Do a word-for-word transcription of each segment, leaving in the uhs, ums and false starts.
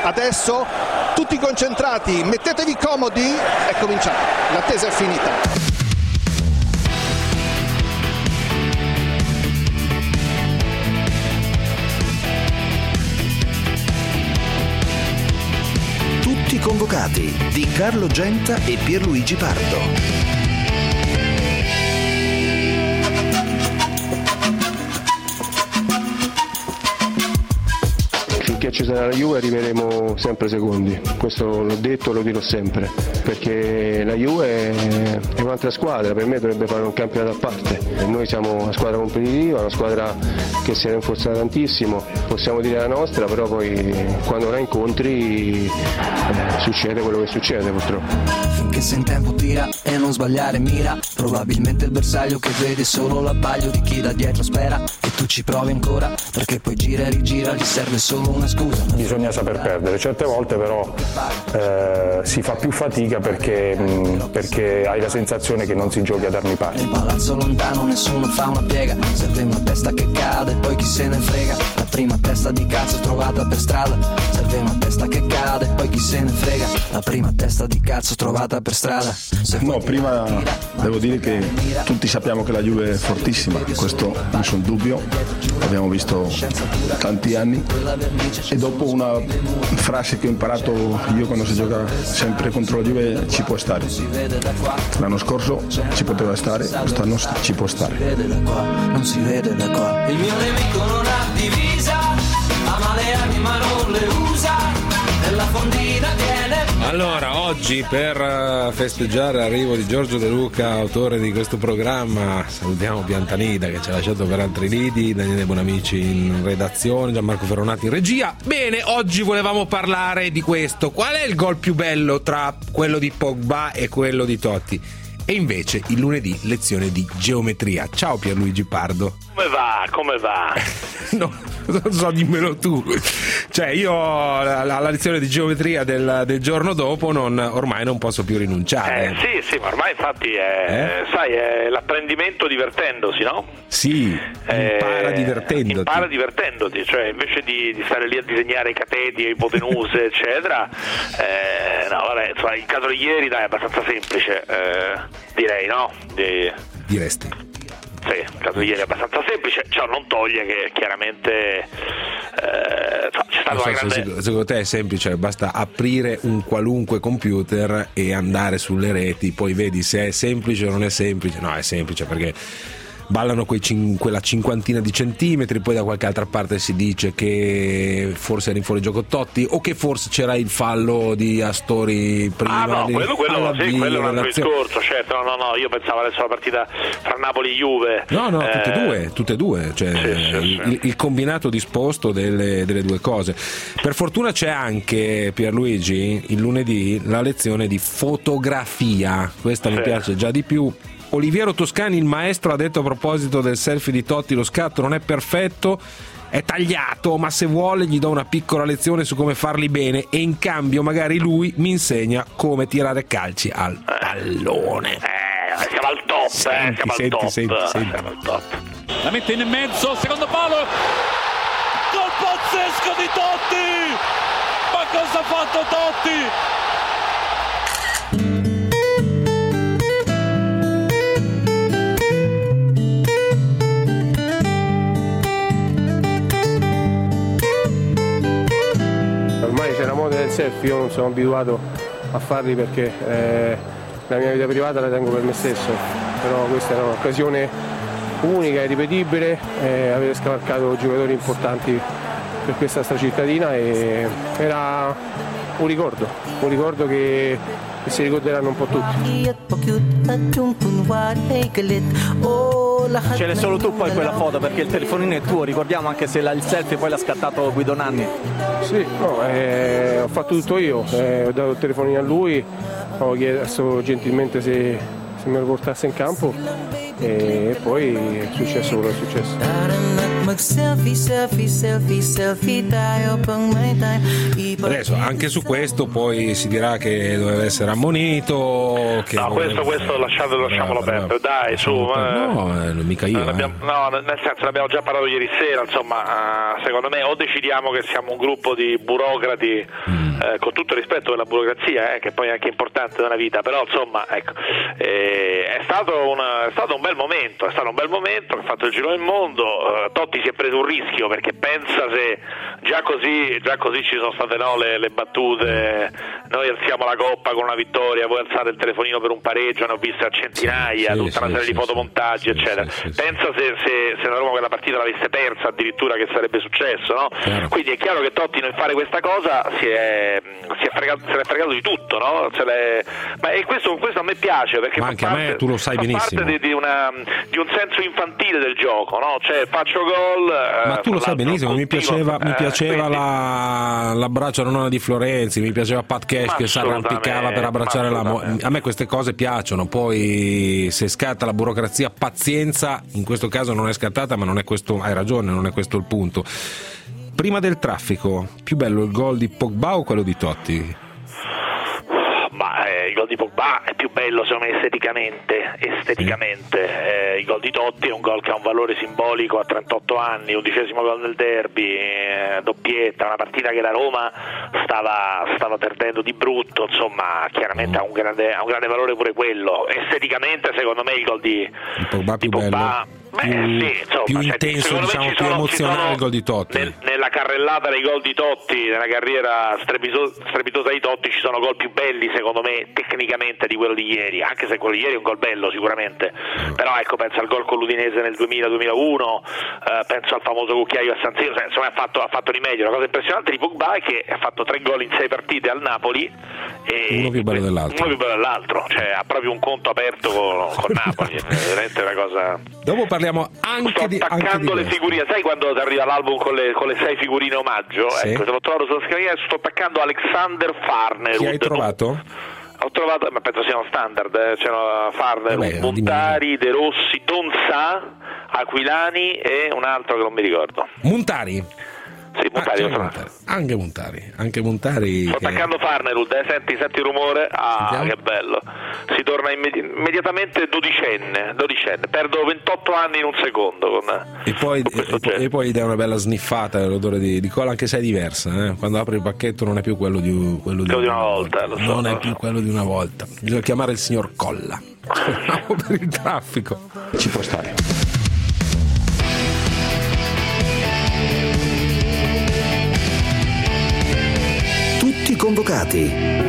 Adesso tutti concentrati, mettetevi comodi, è cominciato, l'attesa è finita. Tutti convocati di Carlo Genta e Pierluigi Pardo. Finché ci sarà la Juve arriveremo sempre secondi, questo l'ho detto e lo dirò sempre, perché la Juve è un'altra squadra, per me dovrebbe fare un campionato a parte. Noi siamo una squadra competitiva, una squadra che si è rinforzata tantissimo, possiamo dire la nostra, però poi quando la incontri eh, succede quello che succede purtroppo. Finché sei in tempo tira e non sbagliare mira, probabilmente il bersaglio che vede solo l'abbaglio di chi da dietro spera e tu ci provi ancora, perché poi gira e rigira gli serve solo una scusa. Bisogna saper perdere, certe volte però eh, si fa più fatica perché, mh, perché hai la sensazione che non si giochi ad armi pari. Nel palazzo lontano nessuno fa una piega, serve una testa che cade e poi chi se ne frega, la prima testa di cazzo trovata per strada, serve una testa che cade e poi chi se ne frega, la prima testa di cazzo trovata per strada. No, prima devo dire che tutti sappiamo che la Juve è fortissima, questo nessun dubbio, l'abbiamo visto tanti anni, e dopo una frase che ho imparato io quando si gioca sempre contro la Juve: ci può stare. L'anno scorso ci poteva stare, quest'anno ci può stare. Non si vede da qua. Il mio nemico non ha divisa, ama le armi ma non le usa, nella fondina tiene. Allora, oggi per festeggiare l'arrivo di Giorgio De Luca, autore di questo programma, salutiamo Piantanida che ci ha lasciato per altri lidi, Daniele Bonamici in redazione, Gianmarco Ferronati in regia. Bene, oggi volevamo parlare di questo. Qual è il gol più bello tra quello di Pogba e quello di Totti? E invece il lunedì lezione di geometria. Ciao Pierluigi Pardo. Come va? Come va? No, non so, dimmelo tu. Cioè io la, la lezione di geometria del, del giorno dopo non, ormai non posso più rinunciare. Eh, sì, sì, ma ormai infatti è, eh? sai, è l'apprendimento divertendosi, no? Sì, impara eh, divertendoti. Impara divertendoti, cioè invece di, di stare lì a disegnare i cateti, le ipotenuse, eccetera. Eh, no, vabbè, insomma, il caso di ieri dai, è abbastanza semplice, eh, direi, no? Di... Diresti. Sì, il caso di ieri è abbastanza semplice, ciò non toglie che chiaramente eh, c'è stata una grande... Secondo, secondo te è semplice, basta aprire un qualunque computer e andare sulle reti, poi vedi se è semplice o non è semplice. No, è semplice perché ballano quei cin- quella cinquantina di centimetri, poi da qualche altra parte si dice che forse era in fuorigioco Totti o che forse c'era il fallo di Astori prima. Ah no, di, quello, quello, sì, quello è un altro relazione. discorso, certo, no, no, no, io pensavo adesso alla partita fra Napoli e Juve. No, no, eh... tutte e due, tutte e due, cioè sì, sì, sì. Il, il combinato disposto delle, delle due cose. Per fortuna c'è anche, Pierluigi, il lunedì la lezione di fotografia, questa sì. mi piace già di più. Oliviero Toscani, il maestro, ha detto a proposito del selfie di Totti: lo scatto non è perfetto, è tagliato, ma se vuole gli do una piccola lezione su come farli bene e in cambio magari lui mi insegna come tirare calci al pallone. Eh, siamo al top, senti, eh, siamo senti, al top, senti, senti. siamo al top. La mette in mezzo, secondo palo, gol pazzesco di Totti, ma cosa ha fatto Totti? Ormai c'è la moda del selfie, io non sono abituato a farli perché eh, la mia vita privata la tengo per me stesso, però questa è un'occasione unica e ripetibile, eh, avete scavalcato giocatori importanti per questa sta cittadina e era un ricordo, un ricordo che, che si ricorderanno un po' tutti. Ce l'hai solo tu poi quella foto perché il telefonino è tuo, ricordiamo, anche se la, il selfie poi l'ha scattato Guido Nanni. Sì, no, eh, ho fatto tutto io, eh, ho dato il telefonino a lui, ho chiesto gentilmente se, se me lo portasse in campo e poi è successo quello che è successo. mag-selfie, selfie, selfie, selfie tayo pang may time. Adesso anche su questo poi si dirà che doveva essere ammonito, che no, questo, questo lasciatelo, lasciamolo perdere, dai, su. No, eh, mica io. Eh. No, nel senso, ne abbiamo già parlato ieri sera, insomma, uh, secondo me o decidiamo che siamo un gruppo di burocrati, mm. eh, con tutto il rispetto per la burocrazia, eh, che poi è anche importante nella vita, però insomma, ecco, eh, è, stato un, è stato un bel momento, è stato un bel momento, ha fatto il giro del mondo, uh, Totti si è preso un rischio, perché pensa se già così, già così ci sono state no, le, le battute, noi alziamo la coppa con una vittoria, voi alzate il telefonino per un pareggio, ne ho viste a centinaia, sì, tutta sì, una serie sì, di fotomontaggi, sì, eccetera. Sì, sì, pensa se, se, se la Roma quella partita l'avesse persa addirittura, che sarebbe successo, no? Chiaro. Quindi è chiaro che Totti nel fare questa cosa si è, si è fregato, se l'è fregato di tutto, no? Se l'è... Ma e questo, questo a me piace, perché ma fa anche parte, a me, tu lo sai fa benissimo, parte di, di, una, di un senso infantile del gioco, no? Cioè faccio gol, ma tu lo sai benissimo, mi piaceva, eh, mi piaceva quindi... la, l'abbraccio alla nonna di Florenzi, mi piaceva Pat Cash che si arrampicava per abbracciare la mo- a me queste cose piacciono, poi se scatta la burocrazia, pazienza, in questo caso non è scattata, ma non è questo, hai ragione, non è questo il punto. Prima del traffico, più bello il gol di Pogba o quello di Totti? Ma eh, il gol di Pogba è più bello secondo me esteticamente, esteticamente. Eh, il gol di Totti è un gol che ha un valore simbolico a trentotto anni, undicesimo gol del derby, eh, doppietta, una partita che la Roma stava, stava perdendo di brutto, insomma chiaramente ha un grande, ha un grande valore pure quello. Esteticamente secondo me il gol di, il Pogba di più Pogba bello. Beh, più, sì, insomma, più cioè, intenso, diciamo, più sono, emozionale il gol di Totti. Nel, nella carrellata dei gol di Totti, nella carriera strepitosa, strepitosa di Totti, ci sono gol più belli secondo me tecnicamente di quello di ieri, anche se quello di ieri è un gol bello sicuramente, mm. però ecco, penso al gol con l'Udinese nel duemila duemilauno, eh, penso al famoso cucchiaio a San Siro, cioè, insomma ha fatto, ha fatto di meglio. La cosa impressionante di Pogba è che ha fatto tre gol in sei partite al Napoli, e uno più bello dell'altro, uno più bello dell'altro, cioè ha proprio un conto aperto con, con Napoli, è veramente una cosa. Dopo parliamo anche sto di attaccando anche di le figurine, sai quando ti arriva l'album con le, con le sei figurine omaggio? Sì. Ecco, te l'ho trovato sulla scrivania, sto attaccando Alexander Farnerud. Chi hai trovato? Ho trovato, ma penso sia uno standard, eh. C'erano Farnerud, Montari, De Rossi, Donzà, Aquilani e un altro che non mi ricordo. Montari. Sì, Montari, ah, Montari. Anche Montari, anche Montari. Sto che... attaccando Farnerud, eh. senti, senti il rumore, ah, Sentiamo. Che bello. Si torna immedi- immediatamente dodicenne, dodicenne, perdo ventotto anni in un secondo con, e poi, con e, poi, e poi gli dai una bella sniffata l'odore di, di colla, anche se è diversa, eh? Quando apri il pacchetto non è più quello di, quello di, quello di una volta, lo so, non lo è so. più quello di una volta, bisogna chiamare il signor Colla per il traffico. Ci può stare. Tutti convocati.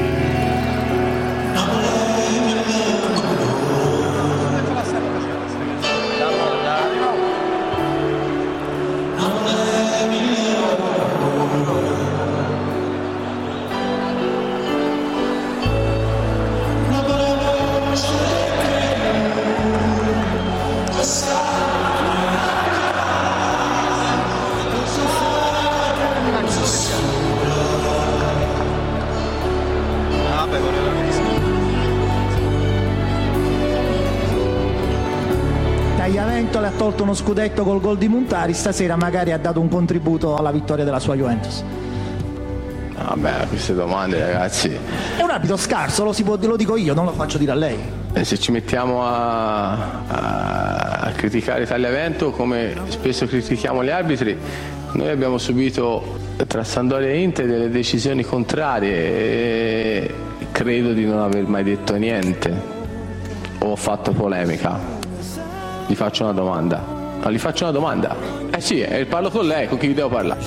Le ha tolto uno scudetto col gol di Montari, stasera magari ha dato un contributo alla vittoria della sua Juventus. Vabbè, queste domande ragazzi, è un arbitro scarso, lo, si può, lo dico io, non lo faccio dire a lei. E se ci mettiamo a, a, a criticare Tagliavento come spesso critichiamo gli arbitri, noi abbiamo subito tra Sampdoria e Inter delle decisioni contrarie e credo di non aver mai detto niente o ho fatto polemica. Gli faccio una domanda. No, gli faccio una domanda. Eh sì, eh, parlo con lei, con chi devo parlare.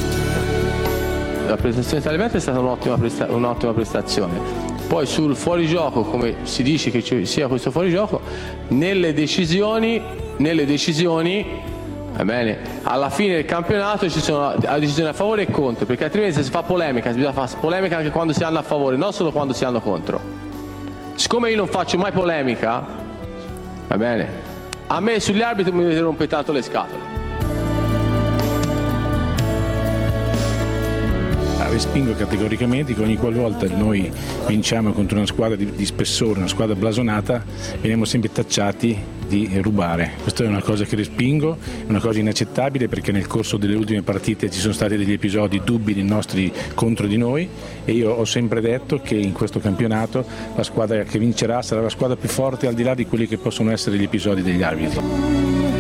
La prestazione di Tagliavento è stata un'ottima, presta- un'ottima prestazione. Poi sul fuorigioco, come si dice che ci sia questo fuorigioco, nelle decisioni, nelle decisioni, va bene, alla fine del campionato ci sono decisioni a favore e contro, perché altrimenti se si fa polemica, bisogna fare polemica anche quando si hanno a favore, non solo quando si hanno contro. Siccome io non faccio mai polemica, va bene, a me sugli arbitri mi rompe tanto le scatole. Ah, respingo categoricamente che ogni qualvolta noi vinciamo contro una squadra di, di spessore, una squadra blasonata, veniamo sempre tacciati di rubare. Questa è una cosa che respingo, è una cosa inaccettabile, perché nel corso delle ultime partite ci sono stati degli episodi dubbi dei nostri contro di noi, e io ho sempre detto che in questo campionato la squadra che vincerà sarà la squadra più forte, al di là di quelli che possono essere gli episodi degli arbitri.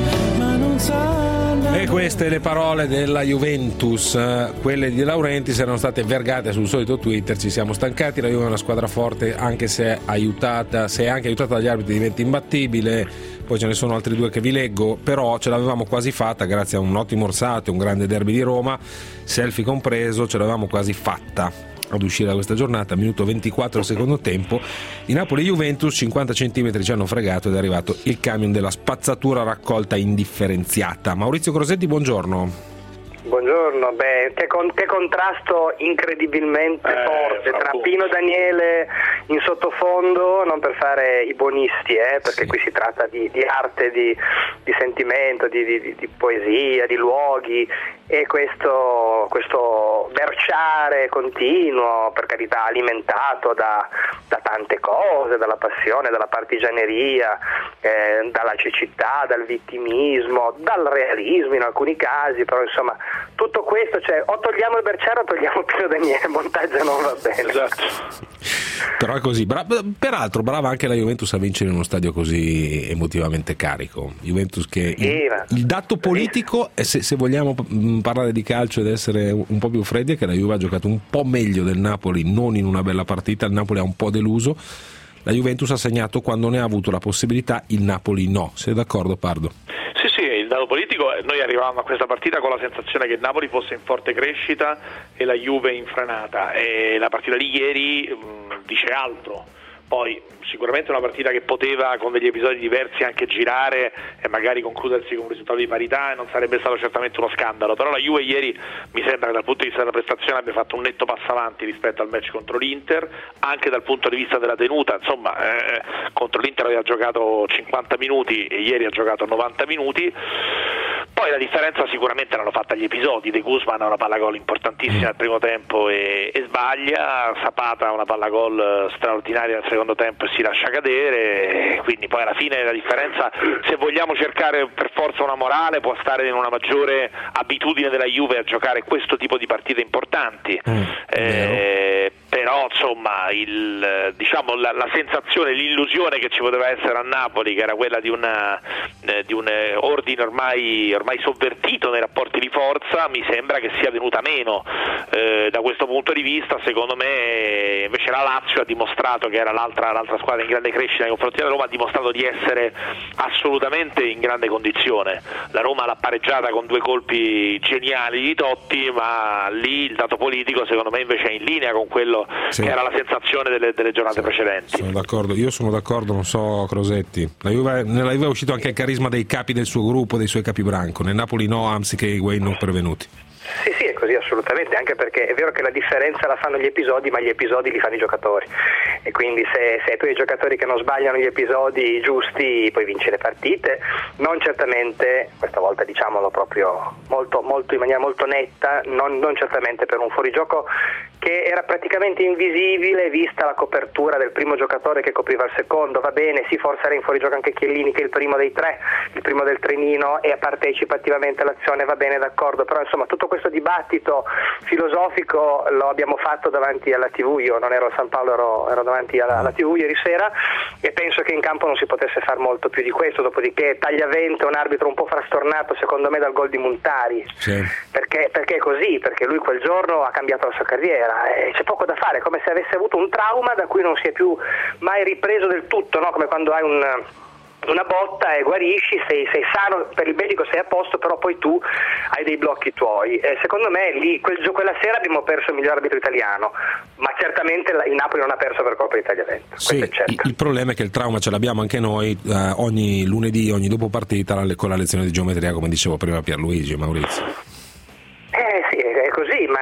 E queste le parole della Juventus, quelle di De Laurentiis erano state vergate sul solito Twitter. Ci siamo stancati, la Juve è una squadra forte, anche se è aiutata, se è anche aiutata dagli arbitri diventa imbattibile. Poi ce ne sono altri due che vi leggo, però ce l'avevamo quasi fatta grazie a un ottimo Orsate, un grande derby di Roma, selfie compreso, ce l'avevamo quasi fatta ad uscire da questa giornata. Minuto ventiquattro del secondo tempo, di Napoli-Juventus, cinquanta centimetri ci hanno fregato ed è arrivato il camion della spazzatura raccolta indifferenziata. Maurizio Crosetti, buongiorno. Buongiorno, beh, che, con, che contrasto incredibilmente eh, forte tra Pino Daniele in sottofondo, non per fare i buonisti, eh, perché sì. Qui si tratta di, di arte, di, di sentimento, di, di, di poesia, di luoghi, e questo, questo berciare continuo, per carità alimentato da, da tante cose, dalla passione, dalla partigianeria, eh, dalla cecità, dal vittimismo, dal realismo in alcuni casi, però insomma tutto questo, cioè o togliamo il berciare o togliamo Pino Daniele, montaggio non va bene. Esatto. Però è così. Bra- peraltro brava anche la Juventus a vincere in uno stadio così emotivamente carico. Juventus che il, il dato politico, e se, se vogliamo parlare di calcio ed essere un po' più freddi, è che la Juve ha giocato un po' meglio del Napoli, non in una bella partita. Il Napoli ha un po' deluso, la Juventus ha segnato quando ne ha avuto la possibilità, il Napoli no. Sei d'accordo, Pardo? Sì, sì, il dato politico, noi arrivavamo a questa partita con la sensazione che il Napoli fosse in forte crescita e la Juve in frenata, e la partita di ieri mh, dice altro. Poi sicuramente una partita che poteva con degli episodi diversi anche girare e magari concludersi con un risultato di parità, e non sarebbe stato certamente uno scandalo, però la Juve ieri mi sembra che dal punto di vista della prestazione abbia fatto un netto passo avanti rispetto al match contro l'Inter, anche dal punto di vista della tenuta, insomma eh, contro l'Inter aveva giocato cinquanta minuti e ieri ha giocato novanta minuti. Poi la differenza sicuramente l'hanno fatta gli episodi. De Guzman ha una palla gol importantissima al primo tempo e, e sbaglia, Zapata ha una palla gol straordinaria nel secondo tempo e si lascia cadere, quindi poi alla fine la differenza, se vogliamo cercare per forza una morale, può stare in una maggiore abitudine della Juve a giocare questo tipo di partite importanti. Mm, eh, però insomma il, diciamo la, la sensazione, l'illusione che ci poteva essere a Napoli, che era quella di, una, eh, di un ordine ormai, ormai sovvertito nei rapporti di forza, mi sembra che sia venuta meno. Eh, da questo punto di vista secondo me invece la Lazio ha dimostrato che era l'altra, l'altra squadra in grande crescita nei confronti della Roma, ha dimostrato di essere assolutamente in grande condizione. La Roma l'ha pareggiata con due colpi geniali di Totti, ma lì il dato politico secondo me invece è in linea con quello sì. che era la sensazione delle, delle giornate sì. precedenti. Sono d'accordo, io sono d'accordo, non so Crosetti. La Juve, nella Juve è uscito anche il carisma dei capi del suo gruppo, dei suoi capibranco. Nel Napoli no, anzi che i guai non pervenuti. Sì, sì, è così assolutamente, anche perché è vero che la differenza la fanno gli episodi, ma gli episodi li fanno i giocatori, e quindi se, se tu hai giocatori che non sbagliano gli episodi giusti puoi vincere le partite, non certamente, questa volta diciamolo proprio molto, molto in maniera molto netta, non, non certamente per un fuorigioco che era praticamente invisibile vista la copertura del primo giocatore che copriva il secondo. Va bene, sì, forse era in fuorigioco anche Chiellini, che è il primo dei tre, il primo del trenino, e partecipa attivamente all'azione, va bene, d'accordo, però insomma tutto questo dibattito filosofico lo abbiamo fatto davanti alla tivù, io non ero a San Paolo, ero, ero davanti alla, alla tivù ieri sera, e penso che in campo non si potesse fare molto più di questo. Dopodiché Tagliavente, un arbitro un po' frastornato secondo me dal gol di Montari, sì. perché, perché è così, perché lui quel giorno ha cambiato la sua carriera, e c'è poco da fare, come se avesse avuto un trauma da cui non si è più mai ripreso del tutto, no? Come quando hai un una botta e guarisci, sei, sei sano, per il medico sei a posto, però poi tu hai dei blocchi tuoi. Eh, secondo me lì quel, quella sera abbiamo perso il miglior arbitro italiano, ma certamente il Napoli non ha perso per colpa di Tagliavento. Sì, il, il problema è che il trauma ce l'abbiamo anche noi, eh, ogni lunedì, ogni dopo partita con la lezione di geometria, come dicevo prima Pierluigi, Maurizio. Eh sì, è così, ma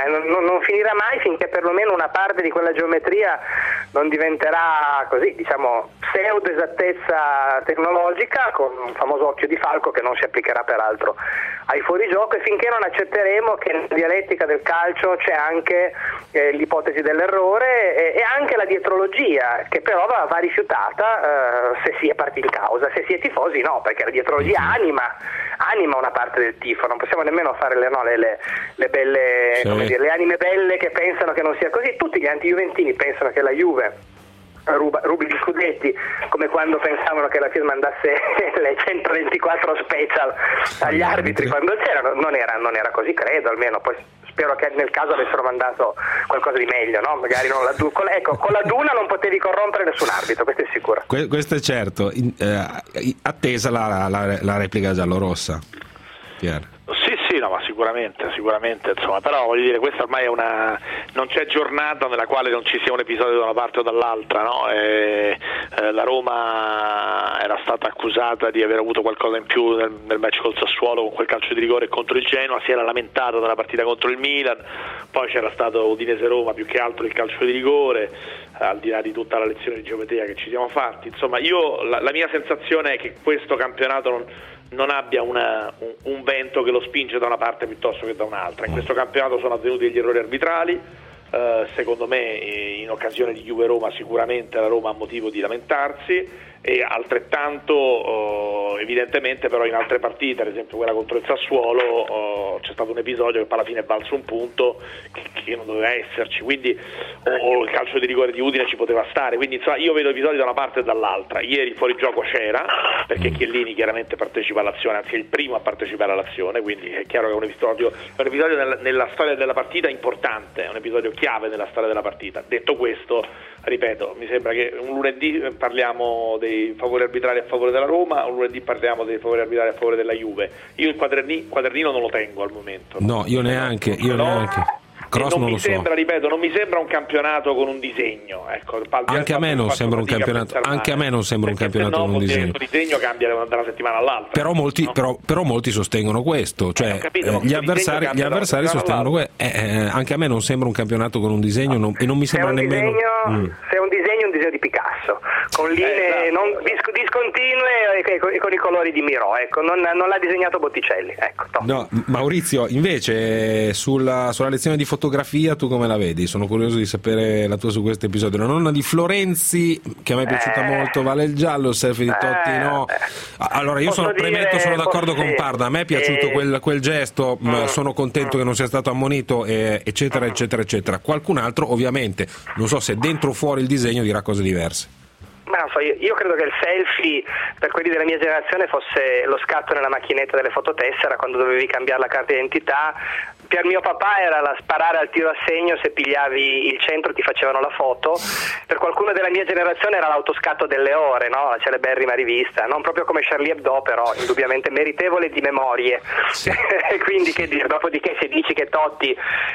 eh, non, non finirà mai finché perlomeno una parte di quella geometria non diventerà così, diciamo, pseudo esattezza tecnologica, con un famoso occhio di falco che non si applicherà peraltro ai fuorigioco, e finché non accetteremo che nella dialettica del calcio c'è anche eh, l'ipotesi dell'errore e, e anche la dietrologia, che però va, va rifiutata eh, se si è parti in causa, se si è tifosi no, perché la dietrologia anima, anima una parte del tifo, non possiamo nemmeno fare le, no, le, le, le belle, sì. come dire, le anime belle che pensano che non sia così. Tutti gli anti-juventini pensano che la Juve Ruba, rubi gli scudetti, come quando pensavano che la FIA mandasse le centoventiquattro special agli arbitri quando c'erano. Non era, non era così, credo, almeno. Poi spero che nel caso avessero mandato qualcosa di meglio, no? Magari non la, con, ecco, con la Duna non potevi corrompere nessun arbitro, questo è sicuro. Que- questo è certo. In, eh, attesa la, la, la replica giallorossa, Pier. Sì, sì, no, ma sicuramente, sicuramente, insomma, però voglio dire, questa ormai è una, non c'è giornata nella quale non ci sia un episodio da una parte o dall'altra, no? E, eh, la Roma era stata accusata di aver avuto qualcosa in più nel, nel match col Sassuolo con quel calcio di rigore contro il Genoa, si era lamentata dalla partita contro il Milan, poi c'era stato Udinese-Roma, più che altro il calcio di rigore, eh, al di là di tutta la lezione di geometria che ci siamo fatti. Insomma, io la, la mia sensazione è che questo campionato non non abbia una, un, un vento che lo spinge da una parte piuttosto che da un'altra. In questo campionato sono avvenuti degli errori arbitrali, eh, secondo me in occasione di Juve-Roma sicuramente la Roma ha motivo di lamentarsi, e altrettanto oh, evidentemente però in altre partite, ad esempio quella contro il Sassuolo, oh, c'è stato un episodio che poi alla fine è valso un punto che, che non doveva esserci, quindi o oh, il calcio di rigore di Udine ci poteva stare, quindi insomma io vedo episodi da una parte e dall'altra. Ieri il fuorigioco c'era, perché Chiellini chiaramente partecipa all'azione, anzi è il primo a partecipare all'azione, quindi è chiaro che è un episodio, è un episodio nella, nella storia della partita importante, è un episodio chiave nella storia della partita. Detto questo, ripeto, mi sembra che un lunedì parliamo dei favori arbitrali a favore della Roma, un lunedì parliamo dei favori arbitrali a favore della Juve. Io il quadernino, quadernino non lo tengo al momento. No, io neanche, io no. neanche. Cross non, non mi lo sembra, so. ripeto, non mi sembra un campionato con un disegno. Ecco, anche a me non sembra un campionato, anche a me non sembra un campionato con un disegno. Il disegno cambia da una settimana all'altra. Però molti, no? però, però molti sostengono questo, cioè eh, capito, eh, gli avversari, gli avversari sostengono questo. Eh, eh, anche a me non sembra un campionato con un disegno, non, e non mi sembra nemmeno. Disegno, mm. Se è un disegno, è un disegno di Picasso, con linee eh, esatto. non, dis- discontinue e, e, e con i colori di Miró. Ecco, non, non l'ha disegnato Botticelli. Ecco, no, Maurizio, invece sulla, sulla lezione di fotografia tu come la vedi? Sono curioso di sapere la tua su questo episodio. La nonna di Florenzi, che a me è piaciuta eh, molto, vale il giallo, il selfie di Totti eh, no. Allora io sono, dire, premetto, sono d'accordo con Parda, a me è piaciuto eh, quel, quel gesto, mm, sono contento mm. che non sia stato ammonito, eh, eccetera, eccetera, eccetera. Qualcun altro ovviamente, non so se dentro o fuori il disegno, dirà cose diverse. Ma non so, io, io credo che il selfie per quelli della mia generazione fosse lo scatto nella macchinetta delle fototessera quando dovevi cambiare la carta d'identità. Per mio papà era la sparare al tiro a segno, se pigliavi il centro ti facevano la foto. Per qualcuno della mia generazione era l'autoscatto delle ore, no? La celeberrima rivista, non proprio come Charlie Hebdo, però indubbiamente meritevole di memorie. Sì. Quindi che dire, dopodiché se dici che Totti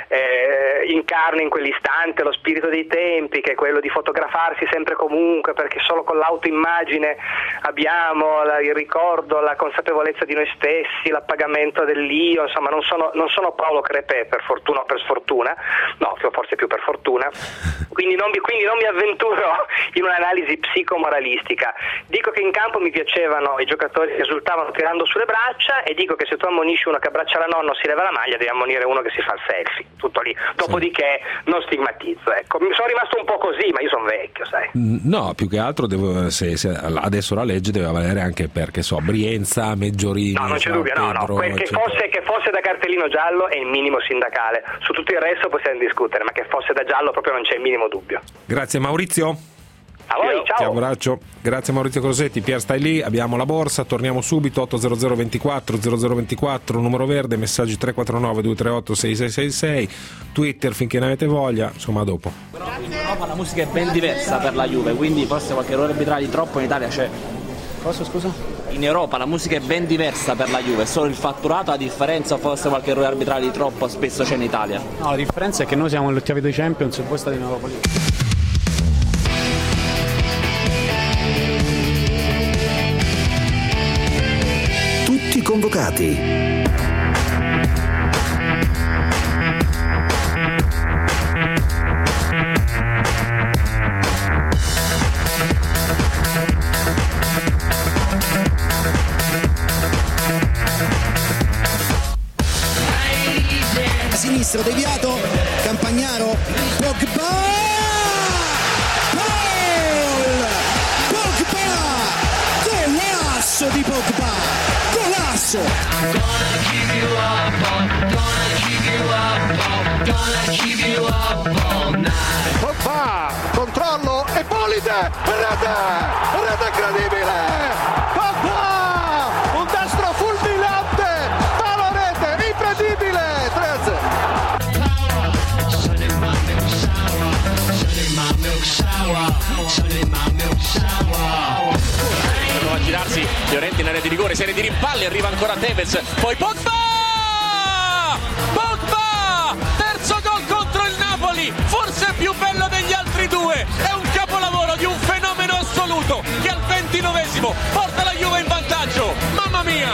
eh, incarna in quell'istante lo spirito dei tempi, che è quello di fotografarsi sempre comunque, perché solo con l'autoimmagine abbiamo la, il ricordo, la consapevolezza di noi stessi, l'appagamento dell'io, insomma non sono, non sono Paolo Crepè, per fortuna o per sfortuna, no, forse più per fortuna, quindi non, mi, quindi non mi avventuro in un'analisi psicomoralistica. Dico che in campo mi piacevano i giocatori che esultavano tirando sulle braccia, e dico che se tu ammonisci uno che abbraccia la nonna o si leva la maglia, devi ammonire uno che si fa il selfie, tutto lì. Dopodiché non stigmatizzo, ecco. Mi sono rimasto un po' così, ma io sono vecchio, sai. No, più che altro devo, se, se adesso la legge deve valere anche per, che so, Brienza, Meggiorini. No, non c'è dubbio, no, no, quel che fosse, che fosse da cartellino giallo è il minimo sindacale. Su tutto il resto possiamo discutere, ma che fosse da giallo proprio non c'è il minimo dubbio. Grazie Maurizio. A voi, ciao. Ti abbraccio. Grazie Maurizio Crosetti. Pier, stai lì, abbiamo la borsa, torniamo subito. Otto zero zero ventiquattro zero zero ventiquattro, numero verde, messaggi tre quattro nove due tre otto sei sei sei sei, Twitter finché ne avete voglia, insomma dopo. Però in Europa la musica è ben diversa per la Juve, quindi forse qualche errore arbitrale di troppo in Italia c'è. Cosa, scusa? In Europa la musica è ben diversa per la Juve, solo il fatturato, la differenza, o forse qualche errore arbitrale di troppo spesso c'è in Italia? No, la differenza è che noi siamo l'ottavi dei Champions e voi state in Europa League. Tutti convocati. destro deviato, Campagnaro, Pogba, gol, Pogba, golasso di Pogba, golasso. Pogba, controllo e Polide, rete, rete incredibile, Pogba, un destro fulminante, palo rete, incredibile, tre a zero. Prova a girarsi Llorente in area di rigore, serie di rimpalli, arriva ancora Tevez, poi Pogba! Pogba! Terzo gol contro il Napoli, forse più bello degli altri due, è un capolavoro di un fenomeno assoluto che al ventinovesimo porta la Juve in vantaggio, mamma mia!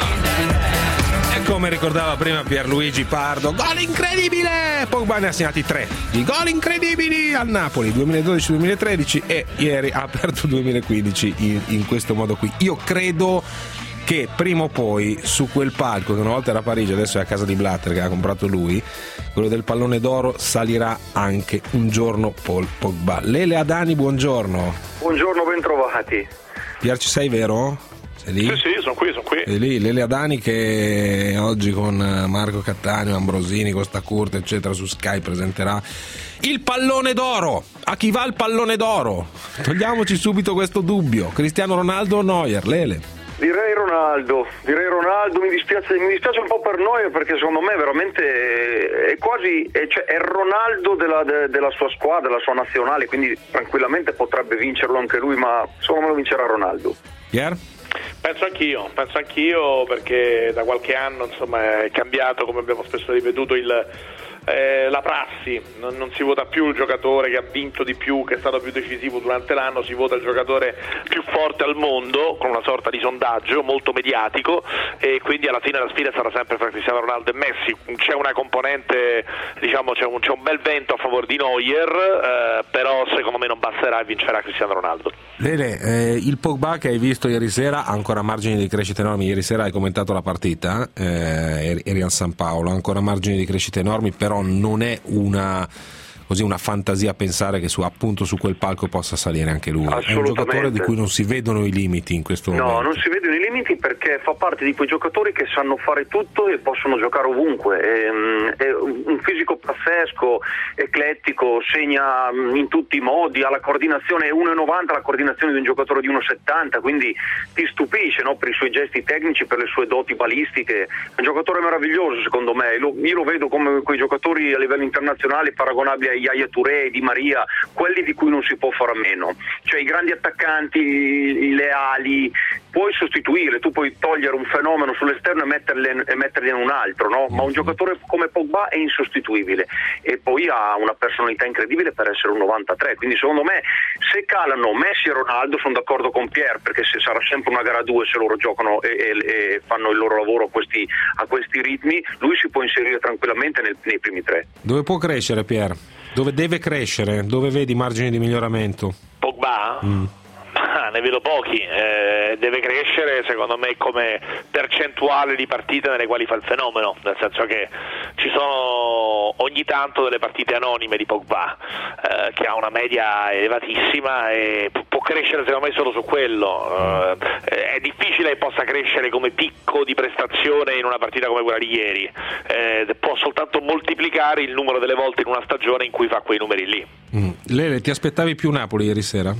E come ricordava prima Pierluigi Pardo, gol incredibile! Pogba ne ha segnati tre di gol incredibili al Napoli, duemiladodici duemilatredici, e ieri ha aperto duemilaquindici in, in questo modo qui. Io credo che prima o poi su quel palco, che una volta era a Parigi, adesso è a casa di Blatter che ha comprato lui, quello del pallone d'oro, salirà anche un giorno Paul Pogba. Lele Adani, buongiorno. Buongiorno, bentrovati. Pier, ci sei, vero? Sei lì? Sì, sì, sono qui, sono qui. Sei lì, Lele Adani che oggi con Marco Cattaneo, Ambrosini, Costa Curta eccetera su Sky presenterà il pallone d'oro. A chi va il pallone d'oro? Togliamoci subito questo dubbio. Cristiano Ronaldo o Neuer? Lele? Direi Ronaldo, direi Ronaldo, mi dispiace, mi dispiace un po' per noi perché secondo me veramente è quasi, è, cioè, è Ronaldo della, de, della sua squadra, della sua nazionale, quindi tranquillamente potrebbe vincerlo anche lui, ma secondo me lo vincerà Ronaldo. Pier? Penso anch'io, penso anch'io perché da qualche anno insomma è cambiato, come abbiamo spesso ripetuto, il Eh, la prassi, non, non si vota più il giocatore che ha vinto di più, che è stato più decisivo durante l'anno, si vota il giocatore più forte al mondo con una sorta di sondaggio molto mediatico, e quindi alla fine la sfida sarà sempre fra Cristiano Ronaldo e Messi. C'è una componente, diciamo c'è un, c'è un bel vento a favore di Neuer, eh, però secondo me non basterà e vincerà Cristiano Ronaldo. Lele, eh, il Pogba che hai visto ieri sera ha ancora margini di crescita enormi. Ieri sera hai commentato la partita, eh, eri a San Paolo, ha ancora margini di crescita enormi, però non è una così una fantasia pensare che su, appunto su quel palco possa salire anche lui. È un giocatore di cui non si vedono i limiti in questo no, momento. No, non si vedono i limiti perché fa parte di quei giocatori che sanno fare tutto e possono giocare ovunque. È, è un fisico pazzesco, eclettico, segna in tutti i modi, ha la coordinazione, è uno e novanta, la coordinazione di un giocatore di uno e settanta, quindi ti stupisce, no? Per i suoi gesti tecnici, per le sue doti balistiche. È un giocatore meraviglioso secondo me. Io lo vedo come quei giocatori a livello internazionale paragonabili a Yaya Touré, Di Maria, quelli di cui non si può fare a meno, cioè i grandi attaccanti, i leali, puoi sostituire, tu puoi togliere un fenomeno sull'esterno e metterle, e metterli in un altro, no? Ma un giocatore come Pogba è insostituibile e poi ha una personalità incredibile per essere un novantatré, quindi secondo me se calano Messi e Ronaldo, sono d'accordo con Pier, perché se sarà sempre una gara a due se loro giocano e, e, e fanno il loro lavoro a questi, a questi ritmi, lui si può inserire tranquillamente nel, nei primi tre. Dove può crescere, Pier? Dove deve crescere? Dove vedi margini di miglioramento? Pogba? Mm. Ah, ne vedo pochi, eh, deve crescere secondo me come percentuale di partite nelle quali fa il fenomeno, nel senso che ci sono ogni tanto delle partite anonime di Pogba, eh, che ha una media elevatissima e può crescere secondo me solo su quello, eh, è difficile che possa crescere come picco di prestazione in una partita come quella di ieri, eh, può soltanto moltiplicare il numero delle volte in una stagione in cui fa quei numeri lì. Mm. Lele, ti aspettavi più Napoli ieri sera?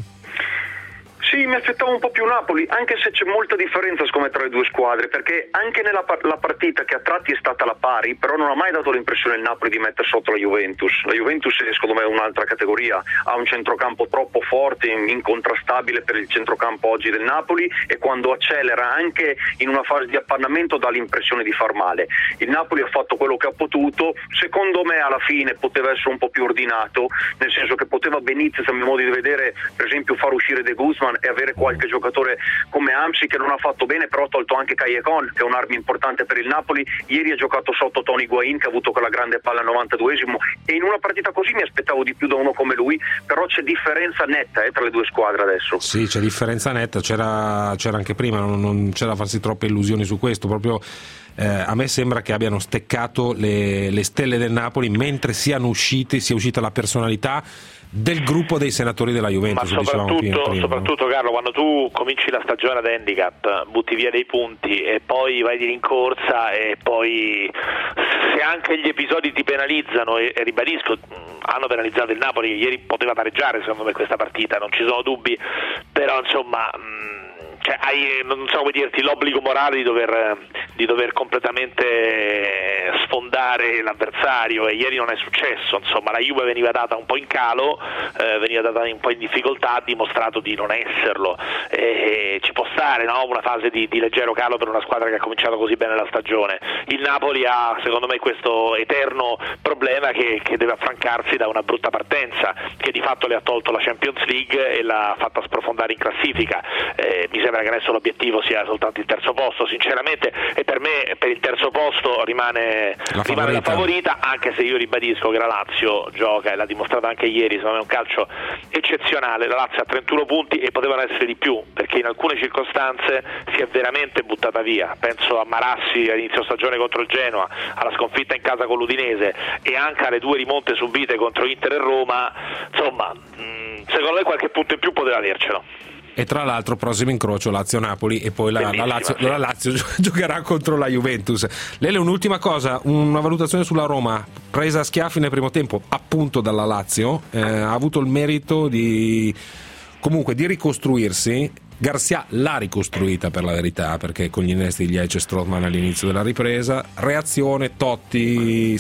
Sì, mi aspettavo un po' più Napoli, anche se c'è molta differenza secondo me tra le due squadre, perché anche nella par- la partita che a tratti è stata la pari, però non ha mai dato l'impressione il Napoli di mettere sotto la Juventus. La Juventus è secondo me un'altra categoria, ha un centrocampo troppo forte, incontrastabile per il centrocampo oggi del Napoli, e quando accelera anche in una fase di appannamento dà l'impressione di far male. Il Napoli ha fatto quello che ha potuto, secondo me alla fine poteva essere un po' più ordinato, nel senso che poteva benissimo, a mio modo di vedere, per esempio far uscire De Guzman e avere avere qualche giocatore come Amsi che non ha fatto bene, però ha tolto anche Callejon, che è un'arma importante per il Napoli. Ieri ha giocato sotto Toni Higuaín, che ha avuto quella grande palla al novantaduesimo, e in una partita così mi aspettavo di più da uno come lui, però c'è differenza netta eh, tra le due squadre adesso. Sì, c'è differenza netta, c'era, c'era anche prima, non, non c'era farsi troppe illusioni su questo, proprio eh, a me sembra che abbiano steccato le, le stelle del Napoli mentre siano uscite, sia uscita la personalità del gruppo dei senatori della Juventus. Ma soprattutto, prima, prima, soprattutto no? Carlo, quando tu cominci la stagione ad handicap, butti via dei punti e poi vai di rincorsa, e poi se anche gli episodi ti penalizzano, e, e ribadisco, hanno penalizzato il Napoli, ieri poteva pareggiare secondo me questa partita, non ci sono dubbi, però insomma cioè, hai, non so come dirti, l'obbligo morale di dover, di dover completamente sfondare l'avversario, e ieri non è successo. Insomma, la Juve veniva data un po' in calo, eh, veniva data un po' in difficoltà, ha dimostrato di non esserlo, e ci può stare, no? Una fase di, di leggero calo per una squadra che ha cominciato così bene la stagione. Il Napoli ha secondo me questo eterno problema che, che deve affrancarsi da una brutta partenza che di fatto le ha tolto la Champions League e l'ha fatta sprofondare in classifica. Eh, mi sembra che adesso l'obiettivo sia soltanto il terzo posto sinceramente, e per me per il terzo posto rimane la, rimane favorita. la favorita, anche se io ribadisco che la Lazio gioca, e l'ha dimostrato anche ieri, secondo me è un calcio eccezionale. La Lazio ha trentuno punti e potevano essere di più, perché in alcune circostanze si è veramente buttata via. Penso a Marassi all'inizio stagione contro il Genoa, alla sconfitta in casa con l'Udinese e anche alle due rimonte subite contro Inter e Roma. Insomma, secondo me qualche punto in più poteva avercelo. E tra l'altro prossimo incrocio Lazio-Napoli, e poi la, la, Lazio, la Lazio giocherà contro la Juventus. Lele, un'ultima cosa, una valutazione sulla Roma, presa a schiaffi nel primo tempo appunto dalla Lazio, eh, ha avuto il merito di comunque di ricostruirsi. Garcia l'ha ricostruita, per la verità, perché con gli innesti di Liech e Strootman all'inizio della ripresa, reazione, Totti,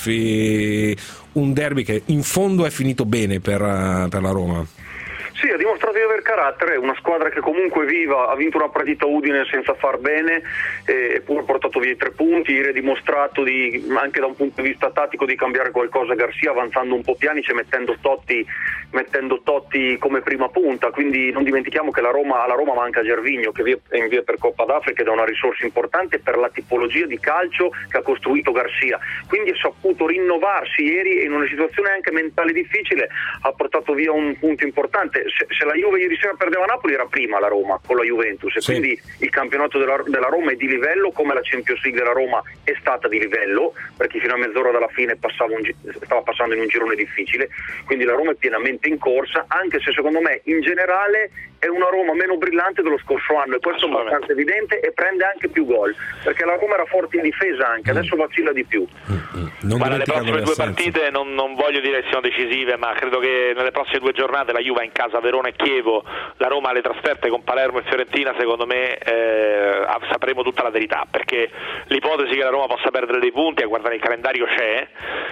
selfie, un derby che in fondo è finito bene per, per la Roma. Sì, ha dimostrato di aver carattere, una squadra che comunque viva, ha vinto una partita Udine senza far bene, eppure ha portato via i tre punti. Ieri ha dimostrato di, anche da un punto di vista tattico, di cambiare qualcosa Garcia, avanzando un po' Pjanic e mettendo Totti, mettendo Totti come prima punta. Quindi non dimentichiamo che la Roma, alla Roma manca Gervinho, che è in via per Coppa d'Africa ed è una risorsa importante per la tipologia di calcio che ha costruito Garcia. Quindi ha saputo rinnovarsi ieri, e in una situazione anche mentale difficile ha portato via un punto importante. Se, se la Juve ieri sera perdeva Napoli, era prima la Roma con la Juventus, e sì. Quindi il campionato della, della Roma è di livello, come la Champions League della Roma è stata di livello, perché fino a mezz'ora dalla fine passava un, stava passando in un girone difficile. Quindi la Roma è pienamente in corsa, anche se secondo me in generale è una Roma meno brillante dello scorso anno, e questo è abbastanza evidente, e prende anche più gol, perché la Roma era forte in difesa anche, adesso vacilla di più. Non ma nelle prossime due partite non, non voglio dire che siano decisive, ma credo che nelle prossime due giornate la Juve ha in casa Verona e Chievo, la Roma ha le trasferte con Palermo e Fiorentina. Secondo me eh, sapremo tutta la verità, perché l'ipotesi che la Roma possa perdere dei punti, a guardare il calendario, c'è,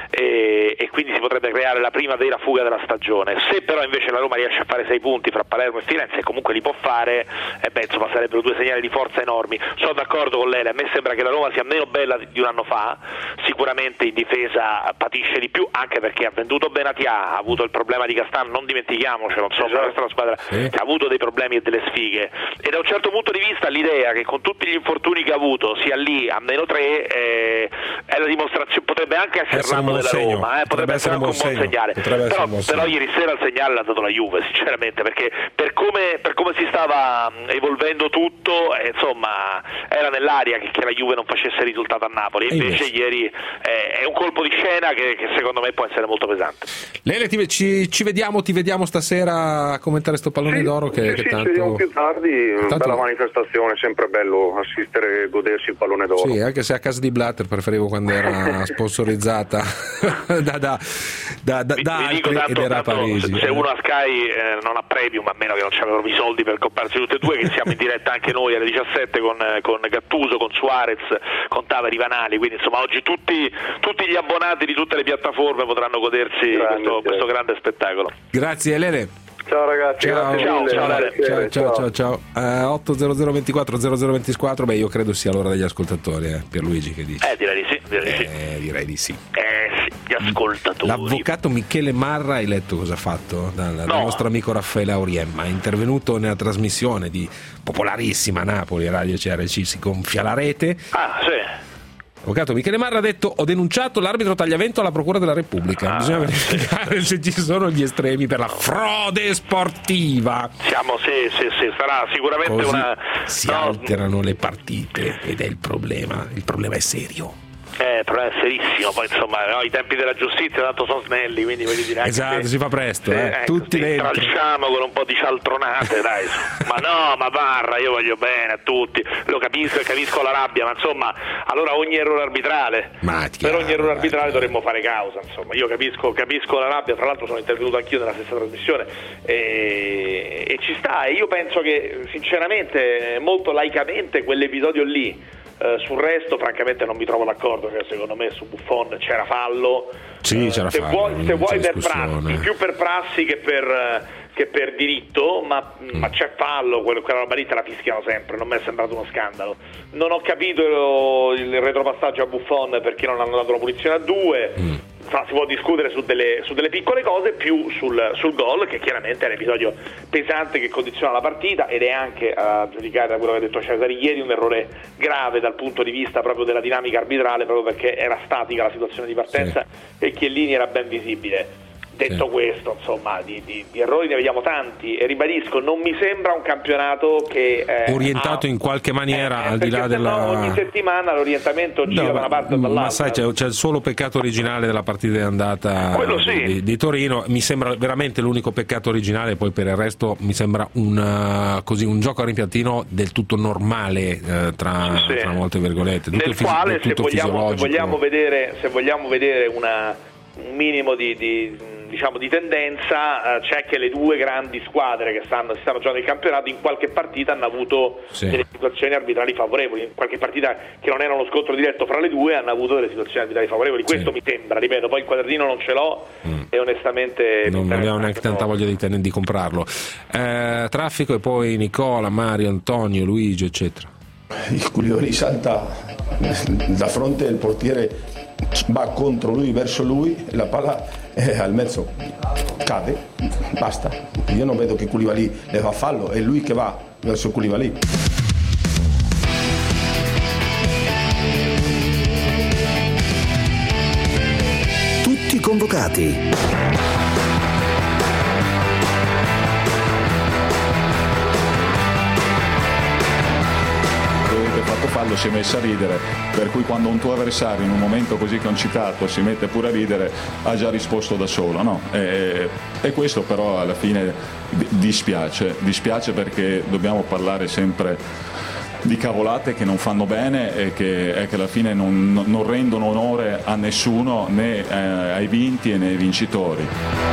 e, e quindi si potrebbe creare la prima vera fuga della stagione. Se però invece la Roma riesce a fare sei punti fra Palermo e Firenze, e comunque li può fare, e beh, insomma, sarebbero due segnali di forza enormi. Sono d'accordo con lei, a me sembra che la Roma sia meno bella di un anno fa, sicuramente in difesa patisce di più, anche perché ha venduto Benatia, ha avuto il problema di Castano, non dimentichiamocelo, insomma, esatto. Questa è una squadra sì. che ha avuto dei problemi e delle sfighe, e da un certo punto di vista l'idea che con tutti gli infortuni che ha avuto sia lì a meno tre eh, è la dimostrazione, potrebbe anche essere, essere l'anno della segno. Roma, eh, potrebbe, potrebbe essere anche un buon segnale, però, però ieri sera il segnale l'ha dato la Juve, sinceramente, perché per come, per come si stava evolvendo tutto, eh, insomma, era nell'aria che, che la Juve non facesse risultato a Napoli, e invece, invece ieri eh, è un colpo di scena che, che secondo me può essere molto pesante. Lele, ti, ci, ci vediamo ti vediamo stasera a commentare sto pallone sì, d'oro che, sì, che sì, tanto... ci vediamo più tardi, tanto... bella manifestazione, sempre bello assistere e godersi il pallone d'oro. Sì, anche se a casa di Blatter preferivo quando era sponsorizzata da, da, da, da, vi, da vi altri, dico tanto, ed era tanto, a Parigi. Se uno a Sky eh, non ha premium, a meno che non c'avevano i soldi per comprarsi tutte e due, che siamo in diretta anche noi alle diciassette con, con Gattuso, con Suarez, con Taveri, Vanali, quindi insomma oggi tutti, tutti gli abbonati di tutte le piattaforme potranno godersi grande, questo, questo grande spettacolo. Grazie Lele. Ciao ragazzi, ciao, ciao, ciao, ciao, ciao, ciao, ciao, ciao. Uh, otto zero zero ventiquattro zero zero ventiquattro, beh, io credo sia l'ora degli ascoltatori, eh, Pierluigi, che dici? Eh, direi di sì, direi di sì. Eh, direi di sì. Eh, sì. gli ascoltatori. L'avvocato Michele Marra, hai letto cosa ha fatto dal, dal No. nostro amico Raffaele Auriemma? È intervenuto nella trasmissione di popolarissima Napoli, Radio C R C, si gonfia la rete. Ah, sì. L'avvocato Michele Marra ha detto: ho denunciato l'arbitro Tagliavento alla Procura della Repubblica. Ah, Bisogna verificare se ci sono gli estremi per la frode sportiva. Siamo, sì, sì, sì, sarà sicuramente Così una... si no, alterano le partite ed è il problema. Il problema è serio. Eh, il problema è serissimo, poi insomma no, i tempi della giustizia tanto sono snelli, quindi voglio dire anche Esatto, se, si fa presto, se, eh. ecco, Tutti se dentro. tralciamo con un po' di cialtronate, dai. Ma no, ma Marra, io voglio bene a tutti, lo capisco e capisco la rabbia, ma insomma, allora ogni errore arbitrale, ma per ogni errore arbitrale dovremmo fare causa, insomma, io capisco, capisco la rabbia, tra l'altro sono intervenuto anch'io nella stessa trasmissione e, e ci sta, e io penso che sinceramente, molto laicamente, quell'episodio lì, Uh, sul resto francamente non mi trovo d'accordo, cioè, secondo me su Buffon c'era fallo, Sì, c'era uh, se fallo, vuoi, se vuoi per discussione. prassi, più per prassi che per, uh, che per diritto, ma, mm. ma c'è fallo, quella, quella roba lì te la fischiano sempre, non mi è sembrato uno scandalo. Non ho capito il retropassaggio a Buffon perché non hanno dato la punizione a due. Mm. Si può discutere su delle, su delle piccole cose, più sul, sul gol, che chiaramente è un episodio pesante che condiziona la partita, ed è anche, a giudicare da quello che ha detto Cesari ieri, un errore grave dal punto di vista proprio della dinamica arbitrale, proprio perché era statica la situazione di partenza, sì, e Chiellini era ben visibile. Detto sì. questo, insomma, di, di, di errori ne vediamo tanti, e ribadisco, non mi sembra un campionato che eh, orientato ha, in qualche maniera, eh, al di là della... no, ogni settimana l'orientamento gira no, da una parte o dall'altra. Ma sai, c'è, c'è il solo peccato originale della partita di andata sì. di, di Torino, mi sembra veramente l'unico peccato originale, poi per il resto mi sembra un, così, un gioco a rimpiattino del tutto normale, eh, tra, sì. tra molte virgolette, tutto nel quale fisi- se, vogliamo, se vogliamo vedere, se vogliamo vedere una, un minimo di, di diciamo di tendenza, eh, c'è che le due grandi squadre che stanno, si stanno giocando il campionato in qualche partita hanno avuto sì. delle situazioni arbitrali favorevoli, in qualche partita che non era uno scontro diretto fra le due hanno avuto delle situazioni arbitrali favorevoli, questo sì. mi sembra, ripeto, poi il quadernino non ce l'ho mm. e onestamente non abbiamo neanche tanta voglia di, ten- di comprarlo. Eh, traffico, e poi Nicola, Mario, Antonio, Luigi eccetera. Il Koulibaly salta da fronte al portiere, va contro lui, verso lui, la palla è al mezzo, cade, basta. Io non vedo che Koulibaly le fa fallo, è lui che va verso Koulibaly. Tutti convocati. Fallo, si è messa a ridere, per cui quando un tuo avversario in un momento così concitato si mette pure a ridere ha già risposto da solo, no? E, e questo però alla fine dispiace, dispiace perché dobbiamo parlare sempre di cavolate che non fanno bene e che, e che alla fine non, non rendono onore a nessuno, né eh, ai vinti né ai vincitori.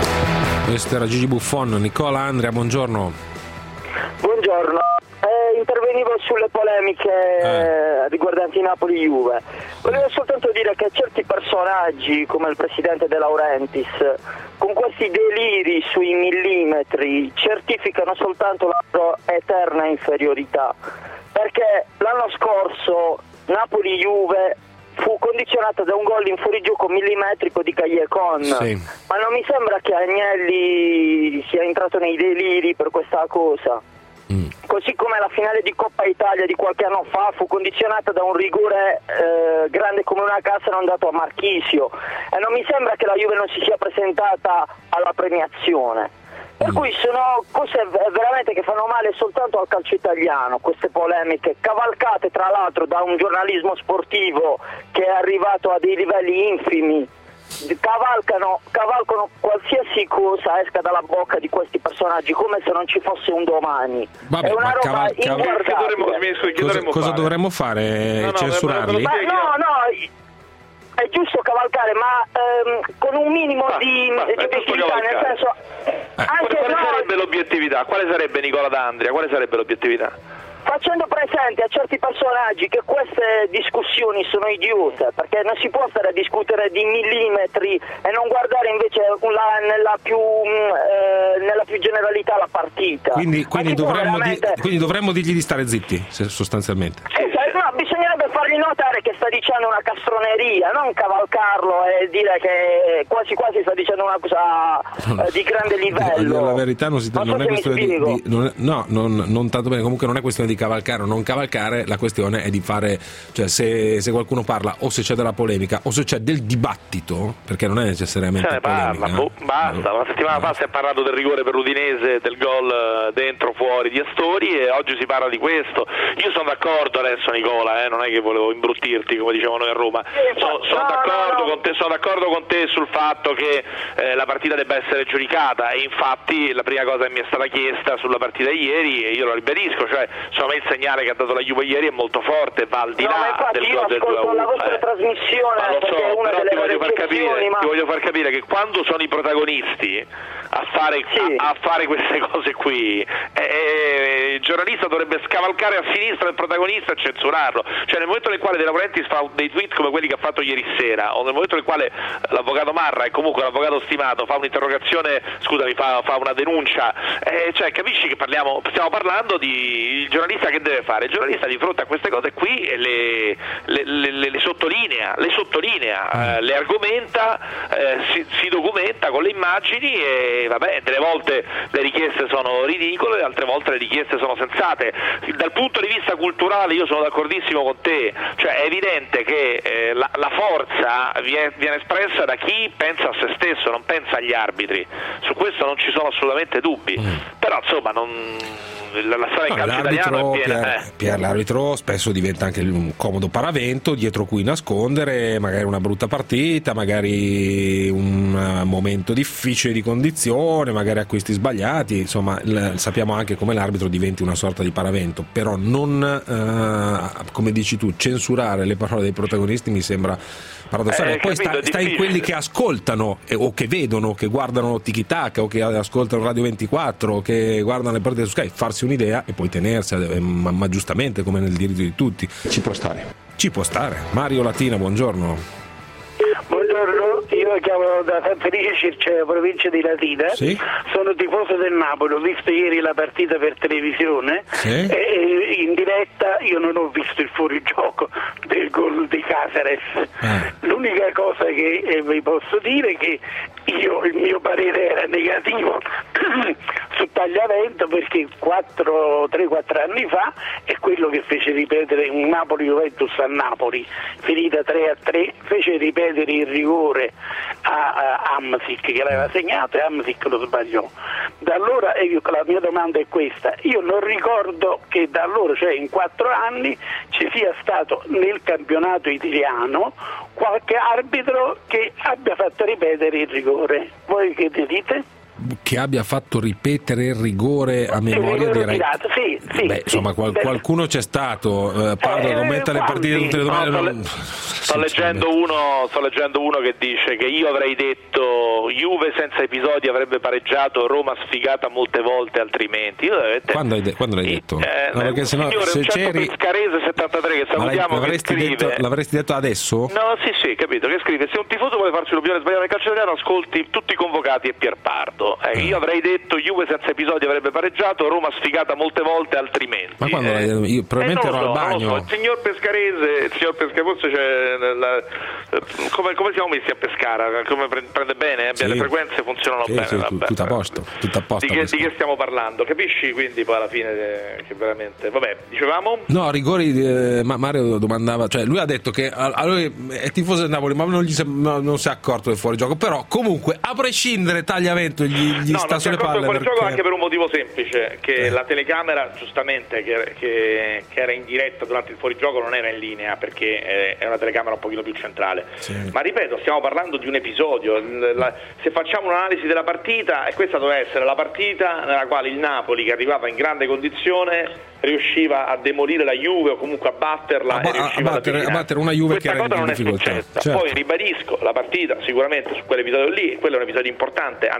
Questo era Gigi Buffon. Nicola, Andrea, buongiorno. Buongiorno. Eh, intervenivo sulle polemiche eh. riguardanti Napoli-Juve. Volevo soltanto dire che certi personaggi, come il presidente De Laurentiis, con questi deliri sui millimetri, certificano soltanto la loro eterna inferiorità. Perché l'anno scorso Napoli-Juve fu condizionata da un gol in fuorigioco millimetrico di Callecon, sì. ma non mi sembra che Agnelli sia entrato nei deliri per questa cosa. Mm. Così come la finale di Coppa Italia di qualche anno fa fu condizionata da un rigore eh, grande come una casa non dato a Marchisio, e non mi sembra che la Juve non si sia presentata alla premiazione. Per cui sono cose veramente che fanno male soltanto al calcio italiano, queste polemiche, cavalcate tra l'altro da un giornalismo sportivo che è arrivato a dei livelli infimi. Cavalcano, cavalcano qualsiasi cosa esca dalla bocca di questi personaggi come se non ci fosse un domani. Vabbè, è una roba caval- inguardabile. Che dovremmo, che cosa, dovremmo cosa fare? dovremmo fare? No, no, Censurarli? Ma no, no, è giusto cavalcare, ma ehm, con un minimo ma, di, ma, di obiettività, nel senso eh. anche quale no, sarebbe l'obiettività? Quale sarebbe, Nicola D'Andria? Quale sarebbe l'obiettività? Facendo presente a certi personaggi che queste discussioni sono idiote, perché non si può stare a discutere di millimetri e non guardare invece la, nella, più, eh, nella più generalità la partita. Quindi, quindi, dovremmo veramente... di, quindi dovremmo dirgli di stare zitti, sostanzialmente. Esatto, no, No, bisognerebbe fargli notare che sta dicendo una castroneria, non cavalcarlo e dire che quasi quasi sta dicendo una cosa eh, di grande livello. La verità non, si, non, non è questione di, di non è, no, non, non tanto bene, comunque non è questione di cavalcare o non cavalcare, la questione è di fare, cioè se, se qualcuno parla o se c'è della polemica o se c'è del dibattito, perché non è necessariamente se ne parla, polemica. Boh, basta, una settimana fa si è parlato del rigore per l'Udinese, del gol dentro fuori di Astori, e oggi si parla di questo. Io sono d'accordo adesso, Nicola, eh, non è che volevo imbruttirti come diciamo noi a Roma, so, sono, no, d'accordo no, no. Con te, sono d'accordo con te sul fatto che eh, la partita debba essere giudicata, e infatti la prima cosa che mi è stata chiesta sulla partita di ieri, e io lo ribadisco, cioè secondo me il segnale che ha dato la Juve ieri è molto forte, va al di là no, del gol del due a uno. La vostra eh. trasmissione, ma lo so, una però delle ti voglio, far capire, ma... ti voglio far capire che quando sono i protagonisti a fare, sì. a, a fare queste cose qui, eh, il giornalista dovrebbe scavalcare a sinistra il protagonista e censurarlo, cioè nel momento nel quale De Laurentiis fa dei tweet come quelli che ha fatto ieri sera, o nel momento nel quale l'avvocato Marra, e comunque l'avvocato stimato, fa un'interrogazione, scusami, fa, fa una denuncia, eh, cioè capisci che parliamo, stiamo parlando di il giornalista che deve fare, il giornalista di fronte a queste cose qui le, le, le, le, le sottolinea, le sottolinea, eh, le argomenta, eh, si, si documenta con le immagini, e vabbè, delle volte le richieste sono ridicole, altre volte le richieste sono sensate. Dal punto di vista culturale io sono d'accordissimo con te, cioè è evidente che eh, la, la forza viene, viene espressa da chi pensa a se stesso, non pensa agli arbitri, su questo non ci sono assolutamente dubbi, mm. però insomma non... la, la storia no, del calcio italiano è piena, Pier, eh. Pier, l'arbitro spesso diventa anche un comodo paravento dietro cui nascondere magari una brutta partita, magari un momento difficile di condizione, magari acquisti sbagliati, insomma l- sappiamo anche come l'arbitro diventi una sorta di paravento, però non eh, come dici tu, censurare le parole dei protagonisti mi sembra paradossale. Eh, poi capito, sta, sta in quelli che ascoltano eh, o che vedono, che guardano Tiki Taka o che ascoltano Radio ventiquattro o che guardano le partite su Sky, farsi un'idea e poi tenersela, eh, ma, ma giustamente come nel diritto di tutti. Ci può stare. Ci può stare. Mario Latina, buongiorno. Buongiorno, io chiamo da San Felice Circeo, provincia di Latina, sì? Sono tifoso del Napoli, ho visto ieri la partita per televisione, sì? E in diretta io non ho visto il fuorigioco del gol di Caceres. Eh. L'unica cosa che eh, vi posso dire è che io, il mio parere era negativo su Tagliavento, perché tre quattro anni fa è quello che fece ripetere un Napoli-Juventus a Napoli, finita tre a tre, fece ripetere il rigore a, a Hamsik che l'aveva segnato e Hamsik lo sbagliò. Da allora, e io, la mia domanda è questa, io non ricordo che da allora, cioè in quattro anni, ci sia stato nel campionato italiano qualche arbitro che abbia fatto ripetere il rigore. Voi che ne dite? Che abbia fatto ripetere il rigore a memoria, direi. Sì, sì, Beh, insomma, qual- qualcuno c'è stato. Eh, Pardo eh, commenta le partite tutte le domani. No, non... sto, leggendo uno, sto leggendo uno che dice che io avrei detto Juve senza episodi avrebbe pareggiato, Roma sfigata molte volte altrimenti. Io veramente... quando, hai de- quando l'hai detto? Eh, no, perché sennò, signore, se un certo c'eri... Pescarese settantatré che salutiamo, l'avresti, che scrive... detto, l'avresti detto adesso? No, sì, sì, capito, che scrive: se un tifoso vuole farsi l'opinione sbagliata del calcio italiano, ascolti tutti i convocati e Pierpardo. Eh, eh. Io avrei detto Juve senza episodi avrebbe pareggiato, Roma sfigata molte volte altrimenti. Ma quando eh, io probabilmente eh, ero so, al bagno. So. Il signor Pescarese, il signor Pescarese, forse c'è la, come, come siamo messi a Pescara? Come prende bene? Eh? Sì. Le frequenze funzionano sì, bene. Sì, tu, tutto a posto, tutto a posto. Di che, di che stiamo parlando? Capisci? Quindi poi alla fine eh, che veramente. Vabbè, dicevamo? No, rigori eh, ma Mario domandava, cioè lui ha detto che a, a lui è tifoso del Napoli, ma non, gli si, no, non si è accorto del fuorigioco, però comunque a prescindere Tagliavento gli, gli no, sta sulle palle. Perché... Perché... anche per un motivo semplice, che eh. la telecamera giustamente che, che, che era in diretta durante il fuorigioco non era in linea, perché è una telecamera un pochino più centrale, sì. Ma ripeto, stiamo parlando di un episodio. La, se facciamo un'analisi della partita, e questa doveva essere la partita nella quale il Napoli, che arrivava in grande condizione, riusciva a demolire la Juve o comunque a batterla, a, ba- e riusciva a, battere, a battere una Juve questa che era in difficoltà. Certo. Poi ribadisco, la partita sicuramente su quell'episodio lì, quello è un episodio importante, a Napoli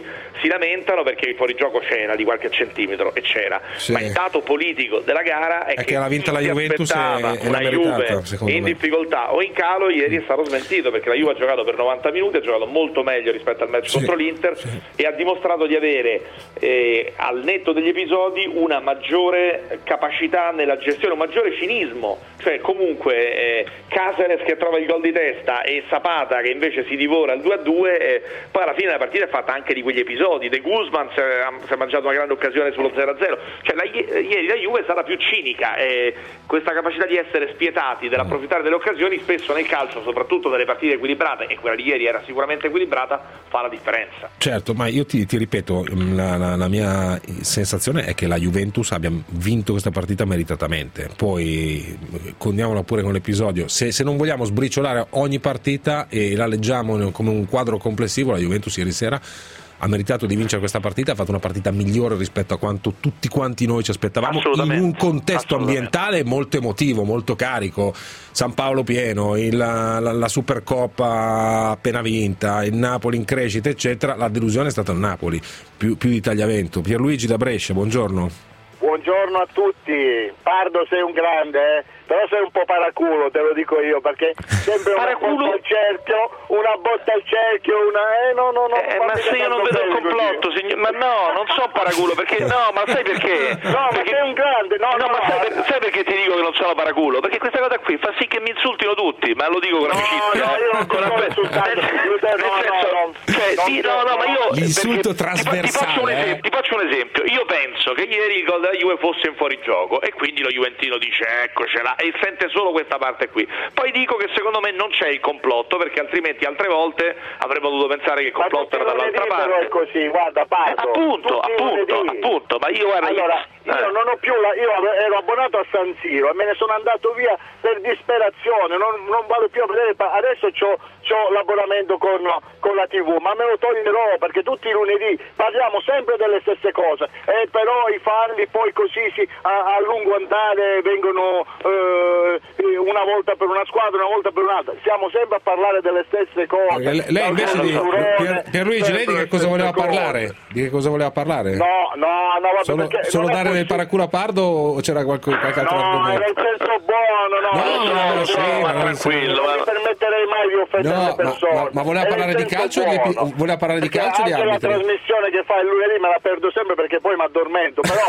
si lamentano perché il fuorigioco c'era di qualche centimetro e c'era, sì. ma il dato politico della gara è, è che, che l'ha vinta la Juventus e una Juve in me. difficoltà o in calo ieri è stato smentito, perché la Juve ha giocato per novanta minuti, ha giocato molto meglio rispetto al match sì. contro l'Inter sì. e ha dimostrato di avere eh, al netto degli episodi una maggiore capacità nella gestione, un maggiore cinismo, cioè comunque eh, Caceres che trova il gol di testa e Zapata che invece si divora il due a due, eh, poi alla fine la partita è fatta anche di quegli episodi. De Guzman si è, si è mangiato una grande occasione sullo zero a zero, cioè la, ieri la Juve è stata più cinica, e questa capacità di essere spietati, dell'approfittare delle occasioni spesso nel calcio, soprattutto nelle partite equilibrate, e quella di ieri era sicuramente equilibrata, fa la differenza. Certo, ma io ti, ti ripeto, la, la, la mia sensazione è che la Juventus abbia vinto questa partita meritatamente, poi condiamola pure con l'episodio, se, se non vogliamo sbriciolare ogni partita e la leggiamo come un quadro complessivo, la Juventus ieri sera ha meritato di vincere questa partita, ha fatto una partita migliore rispetto a quanto tutti quanti noi ci aspettavamo, in un contesto ambientale molto emotivo, molto carico, San Paolo pieno, il, la, la Supercoppa appena vinta, il Napoli in crescita eccetera. La delusione è stata il Napoli più, più di Tagliavento. Pierluigi da Brescia, buongiorno. Buongiorno a tutti. Pardo, sei un grande, eh? Però sei un po' paraculo, te lo dico io, perché sempre una botta al cerchio, una botta al cerchio, una eh no no no. Eh, ma se io non vedo il complotto, signor... ma no, non so paraculo, perché no, ma sai perché? No, perché... ma sei un grande, no, no, no, ma no. sai, per... sai perché ti dico che non sono paraculo? Perché questa cosa qui fa sì che mi insultino tutti, ma lo dico con amicizia. No, no, io non ti sto insultando, no, no, no, cioè, no, sì, no, no, ma io l'insulto perché... trasversale. Ti, ti, faccio un esempio, ti faccio un esempio, io penso che ieri il gol della Juve fosse in fuorigioco e quindi lo Juventino dice eccocela e sente solo questa parte qui. Poi dico che secondo me non c'è il complotto, perché altrimenti altre volte avremmo dovuto pensare che il complotto era dall'altra parte. È così, guarda, Pardo, eh, appunto, appunto, appunto, ma io guarda, allora, io, io eh. non ho più la, io ero abbonato a San Siro e me ne sono andato via per disperazione, non, non vado più a vedere, adesso c'ho, c'ho l'abbonamento con, con la tivù, ma me lo toglierò perché tutti i lunedì parliamo sempre delle stesse cose, e però i falli poi così si, a, a lungo andare vengono eh, una volta per una squadra, una volta per un'altra, siamo sempre a parlare delle stesse cose. Lei, lei invece di Pier, Pierluigi, lei di che cosa voleva parlare? Di che cosa voleva parlare? No, no, no, vabbè, solo, solo dare del paraculo a Pardo o c'era qualche, qualche altro no, argomento? No, nel senso buono, no, no, no, no, no, sì, no, ma no, tranquillo, non mi permetterei mai di offendere no, le persone. Ma, ma, ma voleva parlare di calcio o di, voleva parlare di calcio o di arbitri? Anche la trasmissione che fa il lunedì me la perdo sempre perché poi mi addormento, però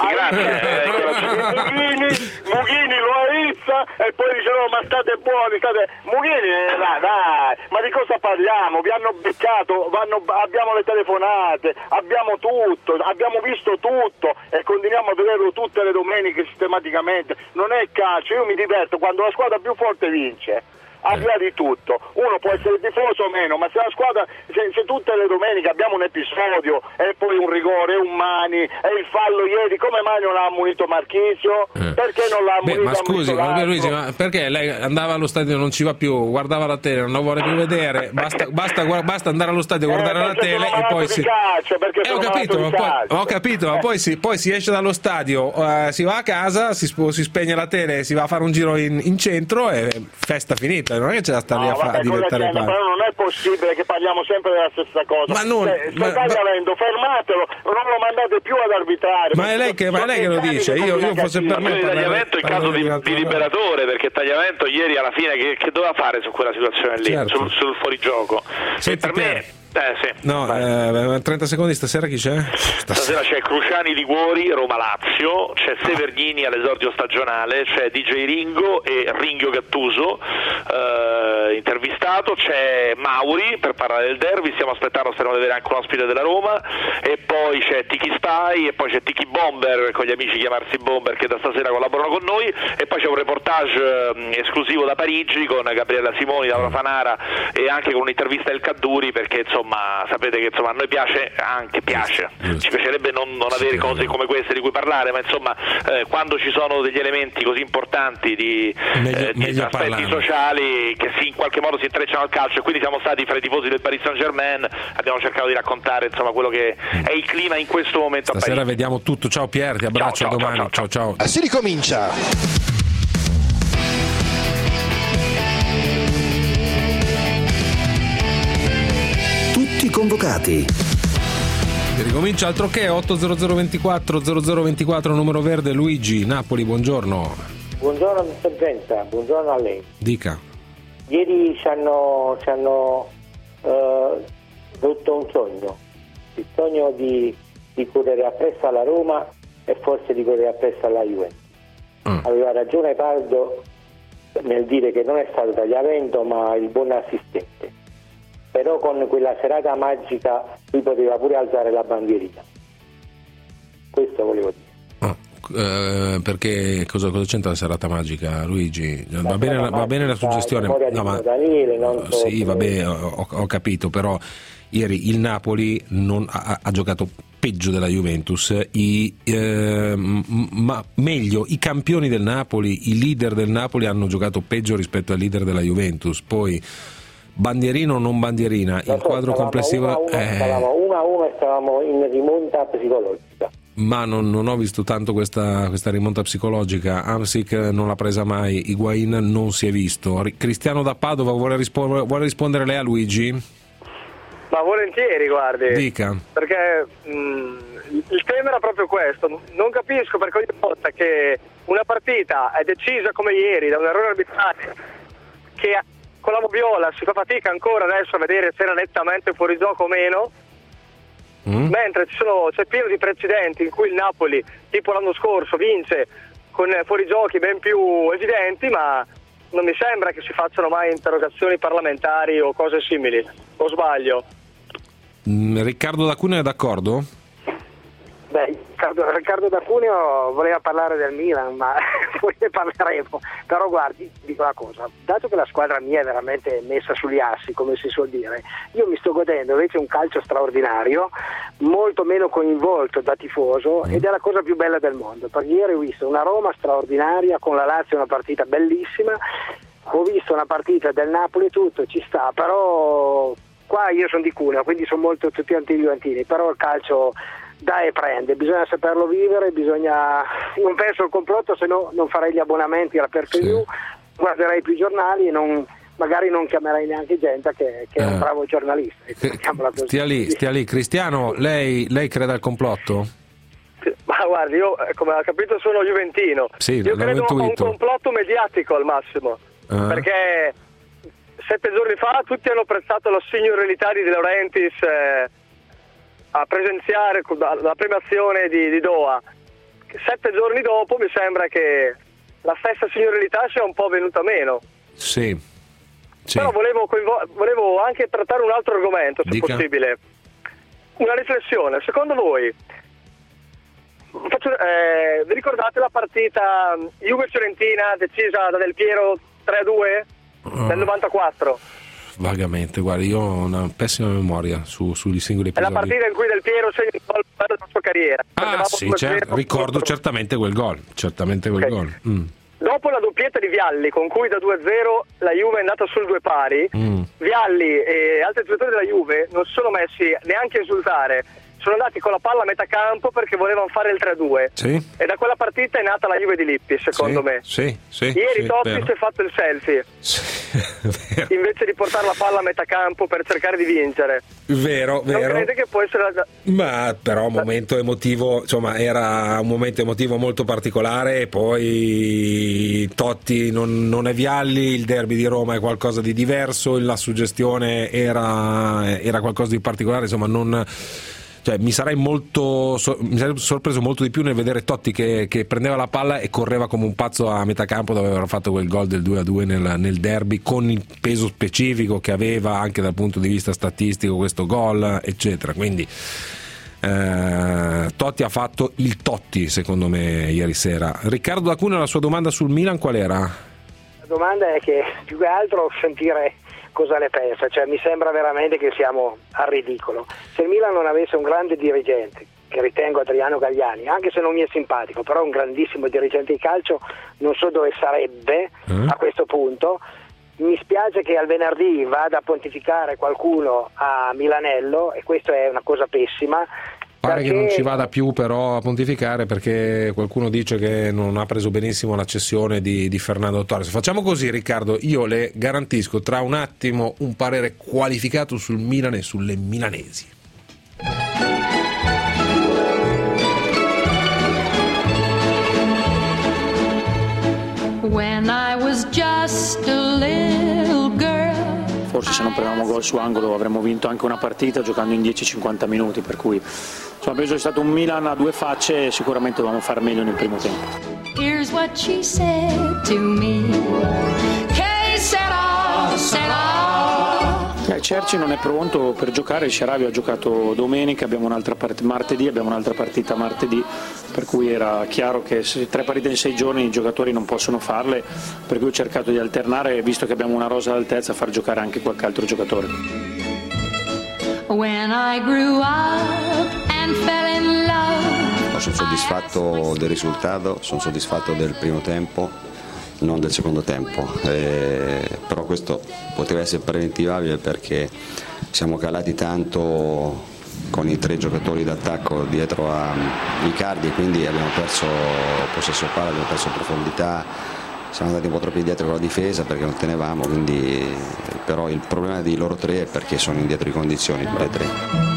Mughini, Mughini lo aizza e poi dice no, ma state buoni, state Mughini, dai, dai, ma di cosa parliamo? Vi hanno beccato, vanno, abbiamo le telefonate, abbiamo tutto, abbiamo visto tutto e continuiamo a vederlo tutte le domeniche sistematicamente. Non è calcio, io mi diverto quando la squadra più forte vince. Al di là di tutto, uno può essere tifoso o meno, ma se la squadra, se, se tutte le domeniche abbiamo un episodio e poi un rigore, un mani e il fallo ieri, come mai non l'ha ammonito Marchisio? Eh. Perché non l'ha ammonito? Beh, ma scusi, ma Luigi, ma perché lei andava allo stadio, non ci va più, guardava la tele, non la vuole più vedere, basta, basta, basta andare allo stadio, guardare eh, la tele e poi si... Calcio, perché eh, ho capito, ma poi, ho capito, ma poi si, poi si esce dallo stadio, uh, si va a casa, si, si spegne la tele, si va a fare un giro in, in centro e festa finita. Non è che c'è da stare no, a, fa- vabbè, a diventare parte. Però non è possibile che parliamo sempre della stessa cosa. Ma non, se, ma, se stai avendo, fermatelo, non lo mandate più ad arbitrare. Ma è lei che, ma è lei che lo dice. Io, io fosse per me Tagliavento in caso di, di liberatore, perché Tagliavento ieri alla fine che, che doveva fare su quella situazione lì, certo. sul, sul fuorigioco. Senti, per me Eh, sì. No, eh, trenta secondi stasera chi c'è? Stasera c'è Cruciani Liguori, Roma-Lazio, c'è Severnini all'esordio stagionale, c'è D J Ringo e Ringhio Gattuso eh, intervistato, c'è Mauri per parlare del derby, stiamo aspettando, speriamo di avere anche un ospite della Roma, e poi c'è Tiki Stai e poi c'è Tiki Bomber con gli amici chiamarsi Bomber che da stasera collaborano con noi, e poi c'è un reportage eh, esclusivo da Parigi con Gabriella Simoni, Laura Fanara e anche con un'intervista del Cadduri, perché insomma Ma sapete che insomma a noi piace, anche piace, ci piacerebbe non, non avere cose come queste di cui parlare, ma insomma eh, quando ci sono degli elementi così importanti di, meglio, eh, di aspetti parlare. sociali che si, in qualche modo si intrecciano al calcio, e quindi siamo stati fra i tifosi del Paris Saint Germain, abbiamo cercato di raccontare insomma quello che è il clima in questo momento stasera a Parigi. Vediamo tutto, ciao Pier, ti abbraccio, ciao, ciao, a domani, ciao ciao, ciao. ciao. Si ricomincia. Convocati. Ricomincia altro che otto zero zero ventiquattro zero zero ventiquattro numero verde. Luigi, Napoli, buongiorno. Buongiorno mister Genta, buongiorno a lei. Dica. Ieri ci hanno, ci hanno uh, detto un sogno, il sogno di, di correre appresso alla Roma e forse di correre appresso alla Juventus. Mm. Aveva ragione Pardo nel dire che non è stato Tagliavento ma il buon assistente, però con quella serata magica lui poteva pure alzare la bandierina, questo volevo dire. Oh, eh, perché cosa, cosa c'entra la serata magica, Luigi? La va, bene, va bene la suggestione, no, ma, Daniele, non so sì vabbè ho, ho capito, però ieri il Napoli non ha, ha giocato peggio della Juventus, I, eh, ma meglio i campioni del Napoli, i leader del Napoli hanno giocato peggio rispetto ai leader della Juventus. Poi bandierino o non bandierina, il so, quadro complessivo è... stavamo uno a uno e stavamo in rimonta psicologica, ma non, non ho visto tanto questa, questa rimonta psicologica. Hamsik non l'ha presa mai, Higuain non si è visto. Cristiano da Padova vuole, rispo- vuole rispondere lei a Luigi? Ma volentieri, guardi. Dica. Perché mh, il tema era proprio questo. Non capisco perché ogni volta che una partita è decisa come ieri da un errore arbitrale, che con la Moviola si fa fatica ancora adesso a vedere se era nettamente fuori gioco o meno, mm. mentre ci sono, c'è pieno di precedenti in cui il Napoli, tipo l'anno scorso, vince con fuorigiochi ben più evidenti, ma non mi sembra che si facciano mai interrogazioni parlamentari o cose simili, o sbaglio? Mm, Riccardo D'Acuneo è d'accordo? Beh, Riccardo, Riccardo D'Acuneo voleva parlare del Milan, ma poi ne parleremo. Però guardi, dico una cosa, dato che la squadra mia è veramente messa sugli assi, come si suol dire, io mi sto godendo invece un calcio straordinario, molto meno coinvolto da tifoso, ed è la cosa più bella del mondo, perché ieri ho visto una Roma straordinaria, con la Lazio una partita bellissima, ho visto una partita del Napoli, tutto ci sta, però qua io sono di Cuneo, quindi sono molto tutti anti-juventini, però il calcio dà e prende, bisogna saperlo vivere, bisogna, non penso al complotto, se no non farei gli abbonamenti alla per view, sì. Guarderei più giornali e non, magari non chiamerei neanche gente che, che eh. è un bravo giornalista. Stia lì, stia lì. Cristiano, lei, lei crede al complotto? Ma guardi, io come ha capito sono juventino, sì, io credo a un intuito. complotto mediatico al massimo, uh. perché sette giorni fa tutti hanno apprezzato la signorilità di De Laurentiis eh, a presenziare la premiazione di, di Doha. Sette giorni dopo mi sembra che la stessa signorilità sia un po' venuta meno. Sì. sì. Però volevo, coinvol- volevo anche trattare un altro argomento, se Dica. possibile. Una riflessione. Secondo voi, faccio, eh, vi ricordate la partita Juve-Fiorentina decisa da Del Piero tre a due uh. nel novantaquattro? Vagamente, guarda, io ho una pessima memoria su, sugli singoli episodi. È la partita in cui Del Piero segna il gol della sua carriera. Ah sì, cer- ricordo certamente quel gol, certamente quel okay. gol. Mm. Dopo la doppietta di Vialli, con cui da due a zero la Juve è andata sul due pari, mm. Vialli e altri giocatori della Juve non si sono messi neanche a esultare, sono andati con la palla a metà campo perché volevano fare il tre a due. Sì. E da quella partita è nata la Juve di Lippi, secondo sì, me. Sì, sì, Ieri sì, Totti vero. si è fatto il selfie. Sì, invece di portare la palla a metà campo per cercare di vincere. Vero, vero. Non crede che può essere la... Ma però un momento emotivo, insomma, era un momento emotivo molto particolare, e poi Totti non, non è Vialli, il derby di Roma è qualcosa di diverso, la suggestione era, era qualcosa di particolare, insomma, non... Cioè, mi sarei molto so, mi sarei sorpreso molto di più nel vedere Totti che, che prendeva la palla e correva come un pazzo a metà campo, dove aveva fatto quel gol del due a due nel, nel derby, con il peso specifico che aveva anche dal punto di vista statistico questo gol, eccetera. Quindi eh, Totti ha fatto il Totti, secondo me, ieri sera. Riccardo D'Acuneo, la sua domanda sul Milan qual era? La domanda è che più che altro sentire cosa ne pensa, cioè mi sembra veramente che siamo al ridicolo. Se il Milan non avesse un grande dirigente, che ritengo Adriano Galliani, anche se non mi è simpatico, però un grandissimo dirigente di calcio, non so dove sarebbe mm. a questo punto. Mi spiace che al venerdì vada a pontificare qualcuno a Milanello, e questa è una cosa pessima. Pare perché... che non ci vada più però a pontificare, perché qualcuno dice che non ha preso benissimo la cessione di, di Fernando Torres. Facciamo così, Riccardo, io le garantisco tra un attimo un parere qualificato sul Milan e sulle milanesi. forse se non prendevamo gol su angolo avremmo vinto anche una partita giocando in dieci cinquanta minuti, per cui insomma, penso che sia stato un Milan a due facce e sicuramente dovevamo fare meglio nel primo tempo. Here's what she said to me. Che sarà, sarà. Eh, Cerci non è pronto per giocare, il Sharawi ha giocato domenica, abbiamo un'altra part- martedì, abbiamo un'altra partita martedì, per cui era chiaro che se tre partite in sei giorni i giocatori non possono farle, per cui ho cercato di alternare, visto che abbiamo una rosa d'altezza, a far giocare anche qualche altro giocatore. When I grew up and fell in love. Sono soddisfatto del risultato, sono soddisfatto del primo tempo, non del secondo tempo, eh, però questo poteva essere preventivabile perché siamo calati tanto con i tre giocatori d'attacco dietro a Icardi e quindi abbiamo perso possesso palla, abbiamo perso profondità, siamo andati un po' troppo indietro con la difesa perché non tenevamo, quindi, però il problema di loro tre è perché sono indietro di condizioni, tutte e tre.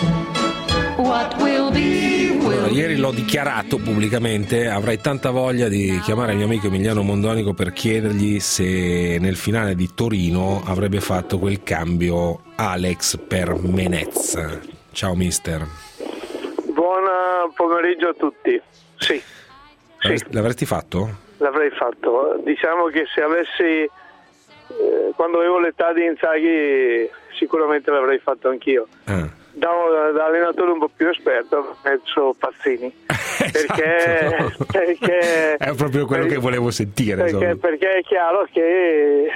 Allora, ieri l'ho dichiarato pubblicamente, avrei tanta voglia di chiamare il mio amico Emiliano Mondonico per chiedergli se nel finale di Torino avrebbe fatto quel cambio Alex per Menez. Ciao mister. Buon pomeriggio a tutti. Sì. L'avresti, sì. L'avresti fatto? L'avrei fatto. Diciamo che se avessi eh, quando avevo l'età di Inzaghi sicuramente l'avrei fatto anch'io. Ah. Da, da allenatore un po' più esperto, penso Pazzini, perché, esatto. perché è proprio quello perché, che volevo sentire, perché, perché è chiaro che,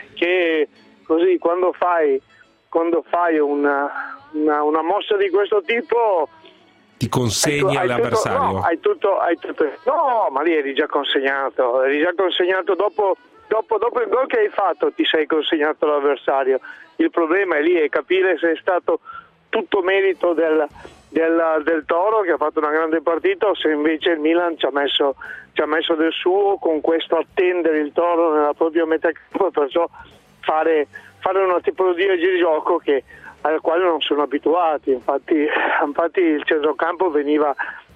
che così quando fai quando fai una, una, una mossa di questo tipo ti consegni hai, all'avversario. Hai tutto, no, hai tutto, hai tutto, no, ma lì eri già consegnato, eri già consegnato dopo, dopo, dopo il gol che hai fatto ti sei consegnato all'avversario. Il problema è lì, è capire se è stato tutto merito del, del, del Toro che ha fatto una grande partita o se invece il Milan ci ha messo, ci ha messo del suo con questo attendere il Toro nella propria metà campo e perciò fare, fare una tipologia di gioco che, al quale non sono abituati. Infatti, infatti il centrocampo veniva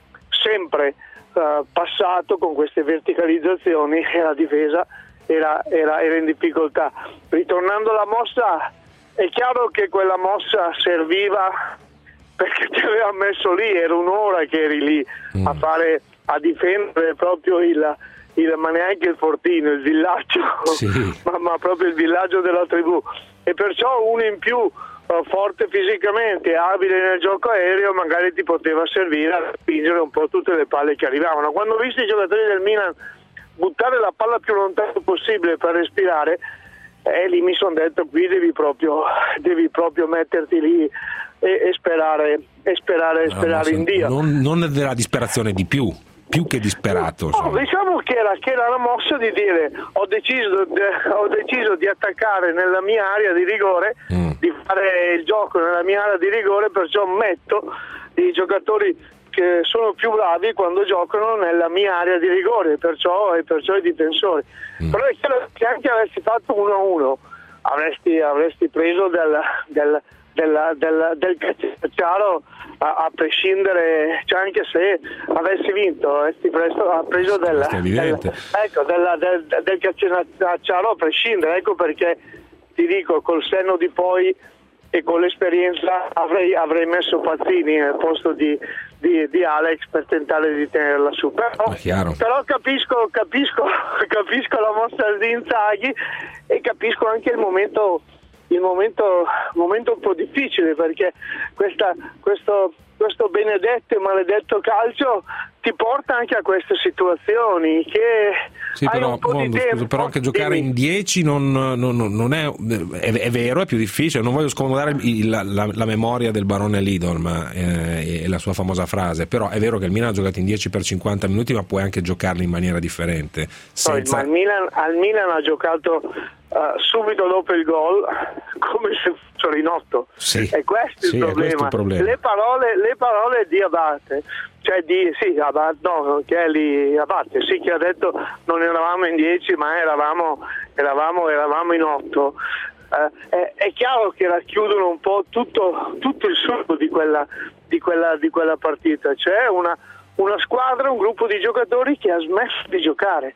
sempre uh, passato con queste verticalizzazioni e la difesa era, era, era in difficoltà. Ritornando alla mossa, è chiaro che quella mossa serviva perché ti aveva messo lì, era un'ora che eri lì mm. a fare, a difendere proprio il, il ma neanche il fortino, il villaggio, sì. ma, ma proprio il villaggio della tribù, e perciò uno in più uh, forte fisicamente, abile nel gioco aereo, magari ti poteva servire a spingere un po' tutte le palle che arrivavano. Quando ho visto i giocatori del Milan buttare la palla più lontano possibile per respirare, E eh, lì mi sono detto qui devi proprio, devi proprio metterti lì e, e sperare, e sperare, no, sperare in Dio. Non, non è della disperazione di più, più che disperato. No, no, diciamo che era, che era la mossa di dire ho deciso, de, ho deciso di attaccare nella mia area di rigore, mm. di fare il gioco nella mia area di rigore, perciò metto i giocatori che sono più bravi quando giocano nella mia area di rigore, perciò, e perciò i difensori. Mm. Però è chiaro che anche avessi fatto uno a uno avresti, avresti preso del, del, del, del, del cacciaro a, a prescindere, cioè anche se avessi vinto avresti preso, ha preso del, del, ecco, del, del, del cacciaro a prescindere. Ecco perché ti dico, col senno di poi e con l'esperienza avrei, avrei messo Pazzini al posto di, di, di Alex per tentare di tenerla su. Però, però capisco, capisco, capisco la mossa di Inzaghi e capisco anche il momento, il momento, momento un po' difficile, perché questa, questo, questo benedetto e maledetto calcio ti porta anche a queste situazioni che sì, hai però, un po' mondo, di tempo. Scusa, però anche giocare in dieci non, non, non è, è, è vero, è più difficile. Non voglio scomodare il, la, la, la memoria del barone Lidl eh, e la sua famosa frase, però è vero che il Milan ha giocato in dieci per cinquanta minuti, ma puoi anche giocarli in maniera differente. Senza... Poi, ma al Milan, al Milan ha giocato uh, subito dopo il gol come se fossero in otto. Sì. E questo è sì, il problema. È questo il problema. Le parole, le parole di Abate, cioè di sì, Abate, no, Kelly Abate, sì, che ha detto non eravamo in dieci, ma eravamo, eravamo, eravamo in otto. Eh, è, è chiaro che racchiudono un po' tutto, tutto il succo di quella, di quella, di quella partita. C'è una, una squadra, un gruppo di giocatori che ha smesso di giocare,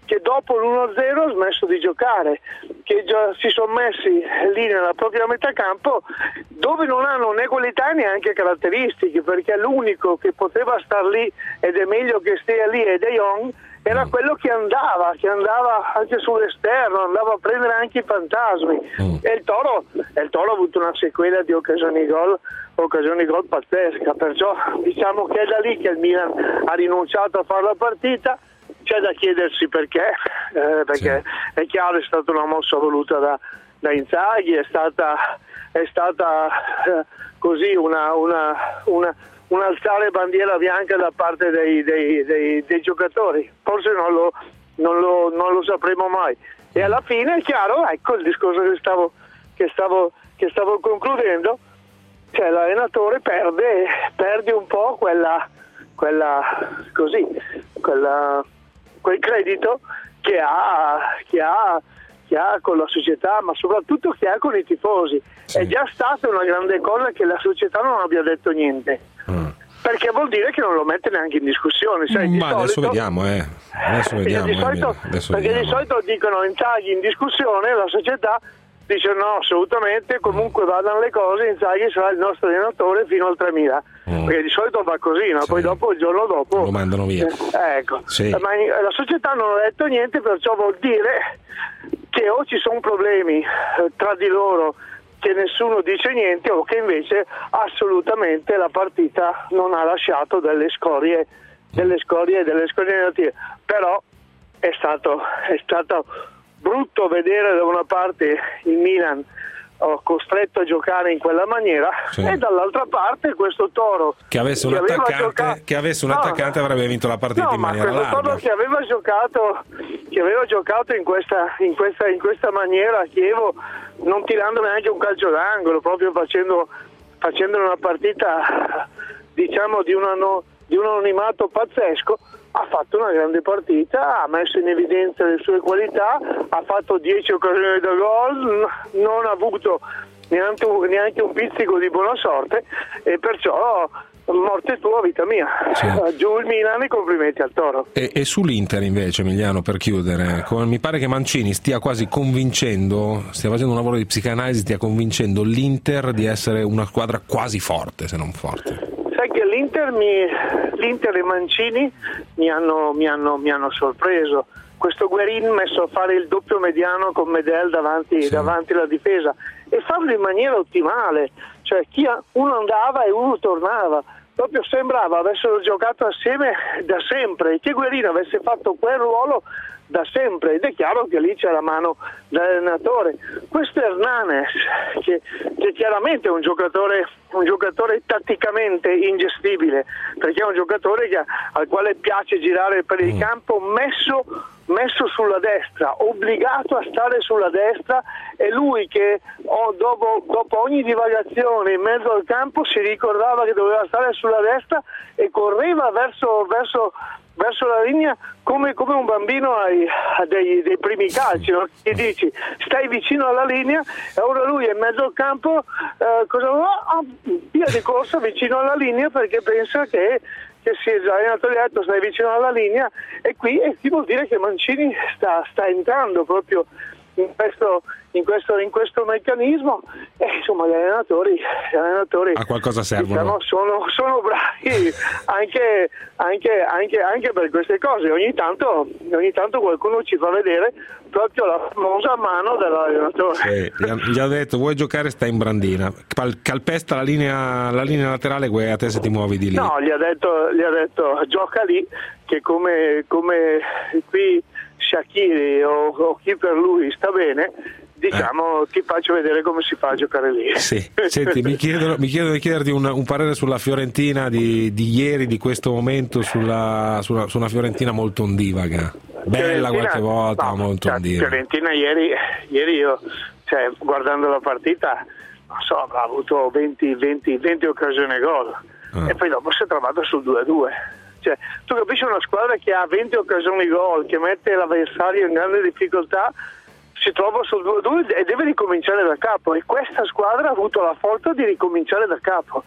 che dopo l'uno a zero ha smesso di giocare, che già si sono messi lì nella propria metà campo dove non hanno né qualità né anche caratteristiche, perché l'unico che poteva star lì ed è meglio che stia lì è De Jong, era quello che andava, che andava anche sull'esterno, andava a prendere anche i fantasmi. Mm. E il Toro, e il Toro ha avuto una sequela di occasioni gol, occasioni gol pazzesca, perciò diciamo che è da lì che il Milan ha rinunciato a fare la partita. C'è da chiedersi perché, eh, perché sì. È chiaro, è stata una mossa voluta da, da Inzaghi, è stata, è stata eh, così una, una, una un alzare bandiera bianca da parte dei, dei, dei, dei giocatori, forse non lo, non, lo, non lo sapremo mai. E alla fine è chiaro, ecco il discorso che stavo, che stavo, che stavo concludendo, cioè l'allenatore perde, perde un po' quella, quella così, quella, quel credito che ha, che ha che ha con la società, ma soprattutto che ha con i tifosi. Sì. È già stata una grande cosa che la società non abbia detto niente, mm. perché vuol dire che non lo mette neanche in discussione. Sai, di ma solito, adesso vediamo, eh. adesso vediamo di solito, eh, adesso perché vediamo. di solito dicono Inzaghi in discussione, la società dice no, assolutamente, comunque vadano le cose, Inzaghi sarà il nostro allenatore fino al tremila, mm. perché di solito va così, no? Sì. Poi dopo il giorno dopo lo mandano via. Eh, ecco, sì. Ma la società non ha detto niente, perciò vuol dire che o ci sono problemi eh, tra di loro che nessuno dice niente, o che invece assolutamente la partita non ha lasciato delle scorie, delle scorie, delle scorie negative. Però è stato, è stato brutto vedere da una parte il Milan oh, costretto a giocare in quella maniera, sì. e dall'altra parte questo Toro che avesse un che attaccante, giocato... che avesse un no, attaccante avrebbe vinto la partita no, in maniera ma questo larga. Toro che aveva giocato che aveva giocato in questa, in questa, in questa maniera a Chievo, non tirando neanche un calcio d'angolo, proprio facendo, facendo una partita diciamo di, una no, di un anonimato pazzesco, ha fatto una grande partita, ha messo in evidenza le sue qualità, ha fatto dieci occasioni da gol, non ha avuto neanche un, neanche un pizzico di buona sorte, e perciò morte tua, vita mia. Sì. Giù il Milan e complimenti al Toro. E, e sull'Inter invece, Emiliano, per chiudere, come mi pare che Mancini stia quasi convincendo, stia facendo un lavoro di psicanalisi, stia convincendo l'Inter di essere una squadra quasi forte, se non forte. Sai che l'Inter, mi, l'Inter e Mancini mi hanno, mi hanno, mi hanno sorpreso. Questo Guerin messo a fare il doppio mediano con Medel davanti, sì. davanti alla difesa, e farlo in maniera ottimale, cioè chi ha, uno andava e uno tornava, proprio sembrava avessero giocato assieme da sempre, e che Guerin avesse fatto quel ruolo da sempre, ed è chiaro che lì c'è la mano dell'allenatore. Questo Hernanes, che, che chiaramente è un giocatore, un giocatore tatticamente ingestibile, perché è un giocatore che, al quale piace girare per il campo messo, messo sulla destra, obbligato a stare sulla destra, e lui che oh, dopo, dopo ogni divagazione in mezzo al campo si ricordava che doveva stare sulla destra e correva verso, verso verso la linea come, come un bambino ai, a dei, dei primi calci, no? Gli dici stai vicino alla linea, e ora lui è in mezzo al campo, eh, cosa ah, via di corsa vicino alla linea, perché pensa che, che si è già allenato, gli ha detto stai vicino alla linea, e qui, e qui vuol dire che Mancini sta, sta entrando proprio in questo, in questo, in questo meccanismo, e insomma gli allenatori, gli allenatori a qualcosa servono, diciamo, sono, sono bravi anche, anche, anche, anche per queste cose. Ogni tanto, ogni tanto qualcuno ci fa vedere proprio la famosa mano dell'allenatore. Sì, gli, ha, gli ha detto vuoi giocare, stai in brandina, calpesta la linea, la linea laterale, guai a te se ti muovi di lì. No, gli ha detto, gli ha detto gioca lì, che come, come qui Shaqiri o, o chi per lui sta bene, diciamo, eh. ti faccio vedere come si fa a giocare lì. Sì. Senti, mi chiedono, mi chiedono di chiederti un, un parere sulla Fiorentina di, di ieri, di questo momento, sulla, sulla, su una Fiorentina molto ondivaga, bella qualche volta, no, molto cioè, ondivaga. Fiorentina ieri, ieri io, cioè, guardando la partita, non so, ha avuto venti, venti, venti occasioni gol, ah. e poi dopo si è trovato sul due a due. Cioè, tu capisci, una squadra che ha venti occasioni gol, che mette l'avversario in grande difficoltà, si trova sul due a due e deve ricominciare da capo, e questa squadra ha avuto la forza di ricominciare da capo.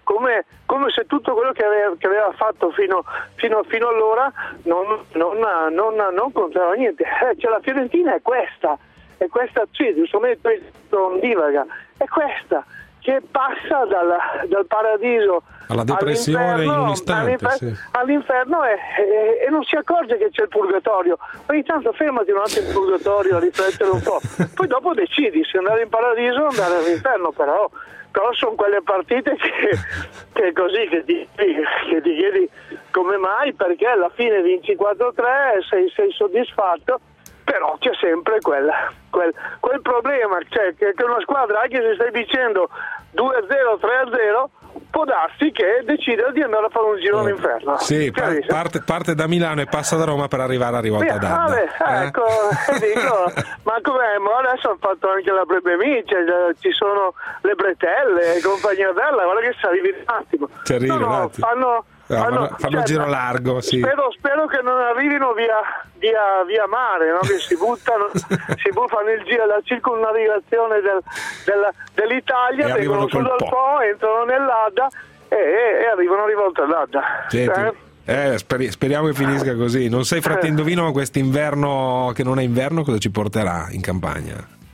come, come se tutto quello che aveva, che aveva fatto fino, fino, fino allora non, non, non, non contava niente. Eh, cioè la Fiorentina è questa, è questa, sì, giustamente non divaga, è questa che passa dal, dal paradiso alla depressione in un istante, all'inferno, sì. all'inferno e, e, e non si accorge che c'è il purgatorio. Ogni tanto fermati un attimo in purgatorio a riflettere un po', poi dopo decidi se andare in paradiso o andare all'inferno, però, però sono quelle partite che, che così che ti, che ti chiedi come mai, perché alla fine vinci quattro a tre, sei, sei soddisfatto, però c'è sempre quel, quel, quel problema, cioè che, che una squadra, anche se stai dicendo due a zero, tre a zero, può darsi che decida di andare a fare un giro all'inferno. Sì, par- parte, parte da Milano e passa da Roma per arrivare a Rivolta Via, d'Adda. vabbè, ecco, eh? dico, ma come, ma adesso hanno fatto anche la Brebemice, ci sono le bretelle e compagnia bella, guarda che si arrivi un attimo. Ci arrivi no, un no, attimo. fanno, No, fanno, fanno, fanno cioè, giro largo, sì. Spero, spero che non arrivino via, via, via mare, no? Che si buttano, si buttano il giro, la circumnavigazione del, del, dell'Italia, E vengono su dal Po. Po, entrano nell'Adda e, e, e arrivano a Rivolta d'Adda. Senti, Eh? eh, speri- speriamo che finisca così. Non sei frate indovino, ma quest'inverno che non è inverno cosa ci porterà in campagna?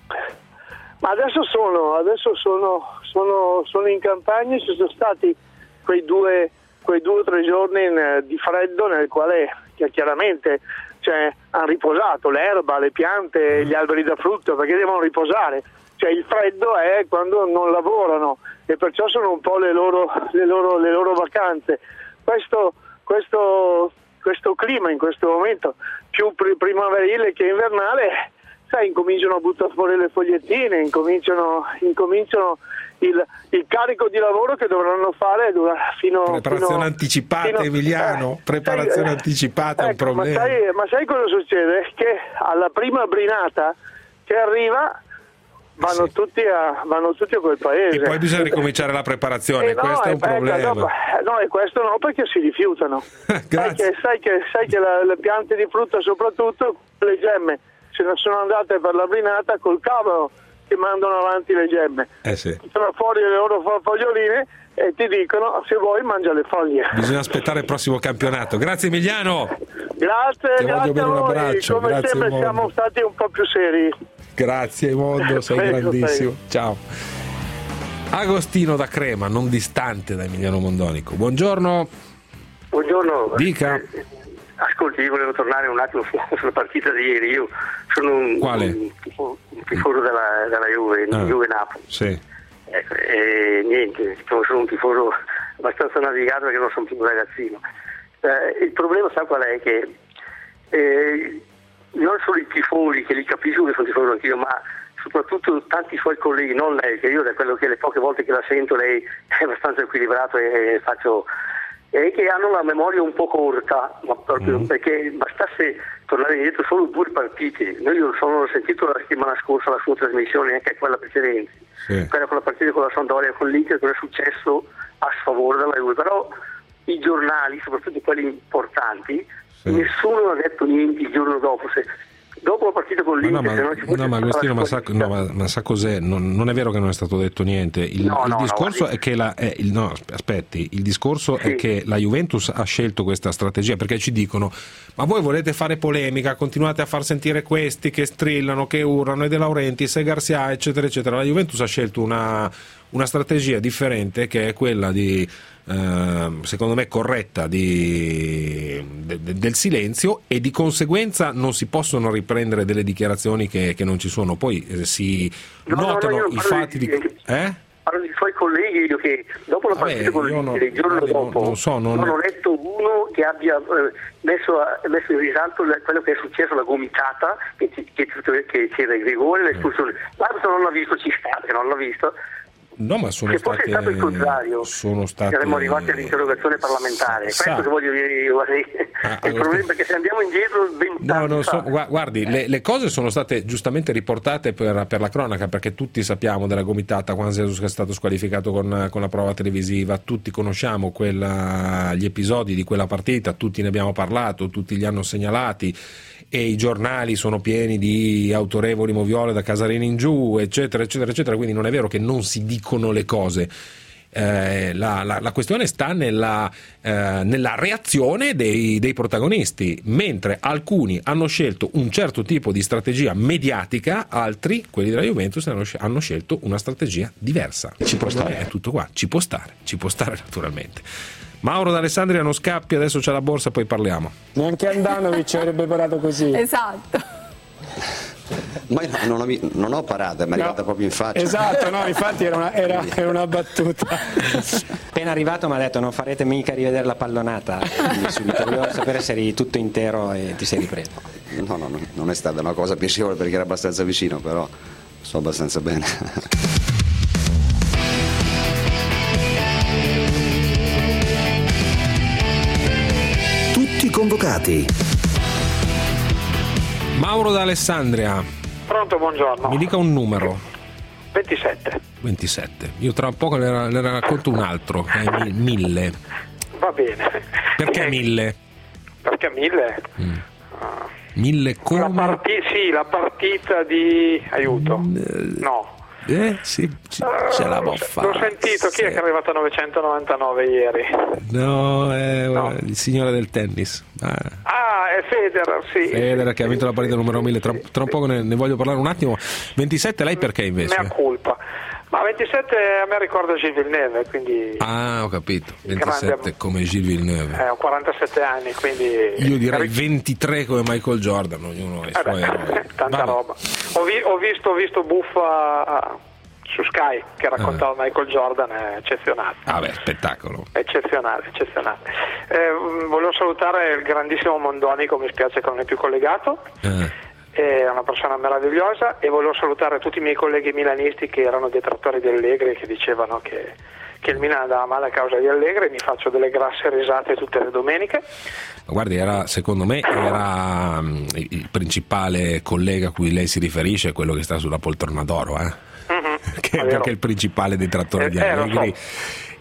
Ma adesso sono, adesso sono, sono, sono in campagna, ci sono stati quei due, quei due o tre giorni in, di freddo nel quale che chiaramente cioè, hanno riposato l'erba, le piante, gli alberi da frutto, perché devono riposare. Cioè, il freddo è quando non lavorano e perciò sono un po' le loro, le loro, le loro vacanze. Questo, questo, questo clima in questo momento più pri- primaverile che invernale, sai, incominciano a buttare fuori le fogliettine, incominciano, incominciano il, il carico di lavoro che dovranno fare dura, fino Preparazione fino, anticipata, fino, Emiliano, eh, preparazione sai, anticipata è ecco, un problema. Ma sai, ma sai cosa succede? Che alla prima brinata che arriva vanno, sì. tutti, a, vanno tutti a quel paese. E poi bisogna ricominciare la preparazione, eh no, questo è un ecco, problema. Dopo, no, e questo no, perché si rifiutano. sai che, sai che, sai che la, le piante di frutta, soprattutto le gemme, se ne sono andate per la brinata col cavolo che mandano avanti le gemme. Eh sì. Tirano fuori le loro foglioline e ti dicono se vuoi mangia le foglie. Bisogna aspettare il prossimo campionato. Grazie Emiliano. Grazie, Ti grazie voglio bene, a un voi. abbraccio. Come Grazie, sempre mondo. siamo stati un po' più seri. Grazie mondo, sei Prego, grandissimo. prego. Ciao. Agostino da Crema, non distante da Emiliano Mondonico. Buongiorno. Buongiorno. Dica. Ascolti, io volevo tornare un attimo su- sulla partita di ieri. Io sono un, Quale? un, tifo- un tifoso della, della Juve, Ah. Juve Napoli. Sì. Ecco, e niente, diciamo, sono un tifoso abbastanza navigato perché non sono più un ragazzino. Eh, il problema sa qual è? Che eh, non solo i tifosi, che li capisco che sono tifoso anch'io, ma soprattutto tanti suoi colleghi, non lei, che io da quello che le poche volte che la sento lei è abbastanza equilibrato e, e faccio e che hanno la memoria un po' corta, ma proprio mm. perché bastasse tornare indietro solo due partite. Noi io sono sentito la settimana scorsa la sua trasmissione, anche quella precedente, sì. quella con la partita con la Sampdoria, con l'Inter, cosa è successo a sfavore della Juve, però i giornali, soprattutto quelli importanti, sì. nessuno ha detto niente il giorno dopo. Se, dopo la partita con l'Inter, ma no, se ma, non ci fosse no, ma, Agostino, ma, sa, no, ma, ma sa cos'è? Non, non è vero che non è stato detto niente. Il, no, il no, discorso no, è che la, è, il, no, aspetti, il discorso sì. è che la Juventus ha scelto questa strategia perché ci dicono: ma voi volete fare polemica, continuate a far sentire questi che strillano, che urlano, e De Laurentiis e Garcia, eccetera, eccetera. La Juventus ha scelto una, una strategia differente, che è quella di Uh, secondo me corretta di, de, de, del silenzio, e di conseguenza non si possono riprendere delle dichiarazioni che, che non ci sono. Poi eh, si no, notano no, no, i fatti di, di eh? Parlo di suoi colleghi, io che dopo la partita con l'Inter, il giorno dopo non, so, non, non ho letto uno che abbia eh, messo, messo in risalto quello che è successo, la gomitata, che, che, che c'era il rigore, l'espulsione. L'arbitro non l'ha visto, ci sta, che non l'ha visto. No, ma sono se state, fosse stato il contrario, sono state, saremmo arrivati all'interrogazione parlamentare. Sa, questo che voglio dire io. Ah, il problema è perché se andiamo indietro no, non so, guardi, le, le cose sono state giustamente riportate per, per la cronaca, perché tutti sappiamo della gomitata quando è stato squalificato con, con la prova televisiva, tutti conosciamo quella, gli episodi di quella partita, tutti ne abbiamo parlato, tutti li hanno segnalati, e i giornali sono pieni di autorevoli moviole da Casarini in giù, eccetera, eccetera, eccetera. Quindi non è vero che non si dicono le cose. Eh, la, la, la questione sta nella, eh, nella reazione dei, dei protagonisti, mentre alcuni hanno scelto un certo tipo di strategia mediatica, altri, quelli della Juventus, hanno, hanno scelto una strategia diversa. Ci può stare, è tutto qua, ci può stare, ci può stare naturalmente. Mauro d'Alessandria non scappi, adesso c'è la borsa, poi parliamo. Neanche Andanovic avrebbe parato così. Esatto. Ma io non ho, non ho parato, mi è arrivata no. proprio in faccia. Esatto, no, infatti era una, era, era una battuta. Appena arrivato mi ha detto non farete mica rivedere la pallonata. Quindi subito volevo sapere se eri tutto intero e ti sei ripreso. No, no, no, non è stata una cosa piacevole perché era abbastanza vicino, però sto abbastanza bene. Tutti convocati. Mauro d'Alessandria. Pronto, buongiorno. Mi dica un numero. ventisette. ventisette. Io tra poco le, le racconto un altro, che è mille. Va bene. Perché mille? Perché mille? Mm. Mille come? La parti- sì, la partita di aiuto. No. Eh, sì, c- ce la può fare. L'ho sentito, chi è che è arrivato a novecentonovantanove ieri? No, è no. il signore del tennis. Ah. ah, è Federer, sì. Federer che ha vinto la partita numero mille, tra, tra un poco ne, ne voglio parlare un attimo. ventisette lei perché invece? Mea colpa. Ma ventisette a me ricorda Gilles Villeneuve, quindi... Ah, ho capito, ventisette grande... come Gilles Villeneuve. Eh, ho quarantasette anni, quindi... Io direi ventitré come Michael Jordan, ognuno ha i suoi eroi. Tanta Vabbè. roba. Ho, vi- ho visto, ho visto Buffa su Sky, che raccontava ah. Michael Jordan, è eccezionale. Ah beh, spettacolo. Eccezionale, eccezionale. Eh, volevo salutare il grandissimo Mondonico, mi spiace che non è più collegato. Ah. È una persona meravigliosa, e volevo salutare tutti i miei colleghi milanisti che erano detrattori di Allegri e che dicevano che, che il Milan andava male a causa di Allegri. Mi faccio delle grasse risate tutte le domeniche. Guardi, era, secondo me era um, il principale collega a cui lei si riferisce, quello che sta sulla poltrona d'oro, eh? Mm-hmm, che, perché il principale detrattore eh, di Allegri eh, so.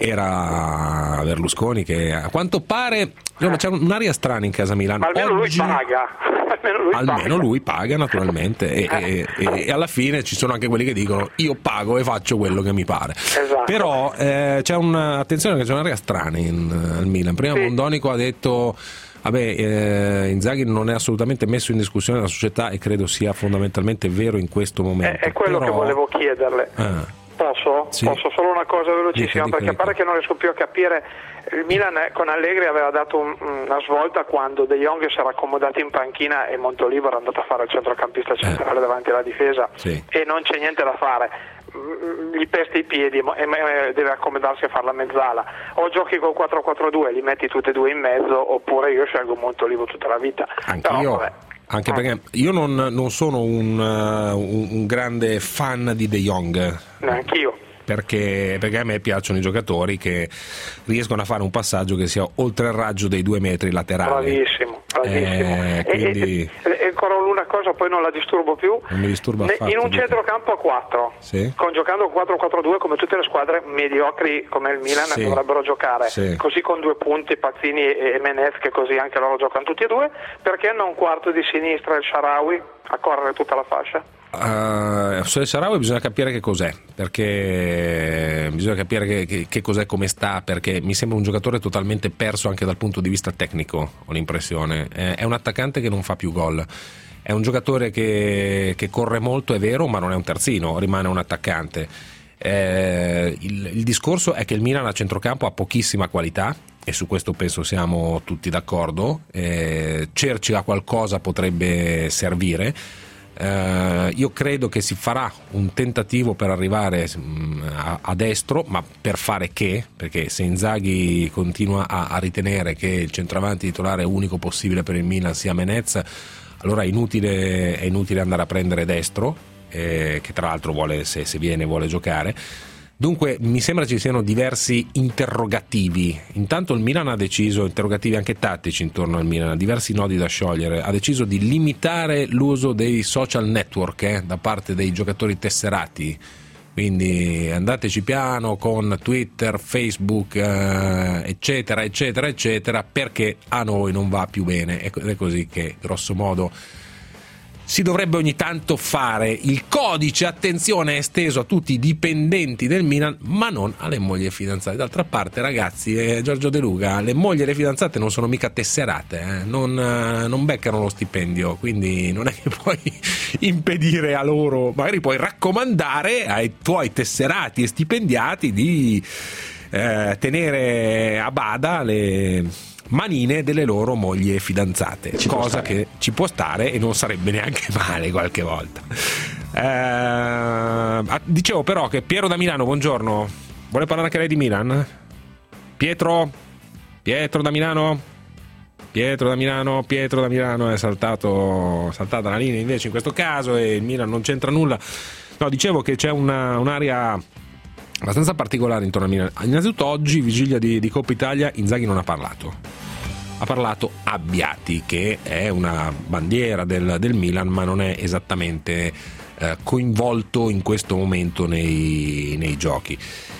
era Berlusconi, che a quanto pare no, c'è un'aria strana in casa Milano. Ma almeno Oggi... lui paga. Almeno lui, almeno paga. lui paga naturalmente e, e, e, e alla fine ci sono anche quelli che dicono io pago e faccio quello che mi pare. Esatto. Però eh, c'è un attenzione che c'è un'area strana in, al Milan. Prima sì. Mondonico ha detto vabbè, eh, Inzaghi non è assolutamente messo in discussione la società, e credo sia fondamentalmente vero in questo momento. È, è quello Però... che volevo chiederle. Ah. Posso? Sì. Posso solo una cosa velocissima, dica, perché dica. pare che non riesco più a capire. Il Milan con Allegri aveva dato un, una svolta quando De Jong si era accomodato in panchina e Montolivo era andato a fare il centrocampista centrale eh. davanti alla difesa sì. e non c'è niente da fare, gli pesta i piedi e deve accomodarsi a fare la mezzala. O giochi col quattro quattro due, li metti tutti e due in mezzo, oppure io scelgo Montolivo tutta la vita. Anch'io. Però, Anche perché io non, non sono un, uh, un, un grande fan di De Jong. Neanch'io. Perché, perché a me piacciono i giocatori che riescono a fare un passaggio che sia oltre il raggio dei due metri laterali. Bravissimo, bravissimo. Eh, quindi... e, e, e ancora una cosa, poi non la disturbo più. Non mi disturba affatto. In un centrocampo a quattro, sì. con, giocando quattro quattro due come tutte le squadre mediocri come il Milan sì. dovrebbero giocare, sì. così con due punti, Pazzini e Menez, che così anche loro giocano tutti e due, perché hanno un quarto di sinistra il Shaarawy a correre tutta la fascia? Uh, sulle Shaarawy bisogna capire che cos'è, perché bisogna capire che, che, che cos'è, come sta, perché mi sembra un giocatore totalmente perso anche dal punto di vista tecnico, ho l'impressione. Eh, è un attaccante che non fa più gol, è un giocatore che, che corre molto, è vero, ma non è un terzino, rimane un attaccante. Eh, il, il discorso è che il Milan a centrocampo ha pochissima qualità, e su questo penso siamo tutti d'accordo. eh, Cerci a qualcosa potrebbe servire. Uh, io credo che si farà un tentativo per arrivare um, a, a destro, ma per fare che? Perché se Inzaghi continua a, a ritenere che il centravanti titolare unico possibile per il Milan sia Menez, allora è inutile, è inutile andare a prendere destro, eh, che tra l'altro vuole, se, se viene vuole giocare. Dunque mi sembra ci siano diversi interrogativi. Intanto il Milan ha deciso, interrogativi anche tattici intorno al Milan, diversi nodi da sciogliere. Ha deciso di limitare l'uso dei social network eh, da parte dei giocatori tesserati. Quindi andateci piano con Twitter, Facebook, eh, eccetera, eccetera, eccetera, perché a noi non va più bene. Ed è così che grosso modo si dovrebbe ogni tanto fare. Il codice, attenzione, è esteso a tutti i dipendenti del Milan, ma non alle mogli e fidanzate. D'altra parte, ragazzi, eh, Giorgio De Luca, le mogli e le fidanzate non sono mica tesserate, eh? non, eh, non beccano lo stipendio, quindi non è che puoi impedire a loro, magari puoi raccomandare ai tuoi tesserati e stipendiati di eh, tenere a bada le manine delle loro mogli e fidanzate, ci cosa che ci può stare e non sarebbe neanche male qualche volta. Eh, dicevo però che Piero da Milano, buongiorno, vuole parlare anche lei di Milan? Pietro? Pietro da Milano? Pietro da Milano, Pietro da Milano è saltato, saltata la linea invece in questo caso e il Milan non c'entra nulla. No, dicevo che c'è una, un'area abbastanza particolare intorno a Milan. Innanzitutto oggi, vigilia di, di Coppa Italia, Inzaghi non ha parlato. Ha parlato Abbiati, che è una bandiera del, del Milan, ma non è esattamente eh, coinvolto in questo momento nei, nei giochi.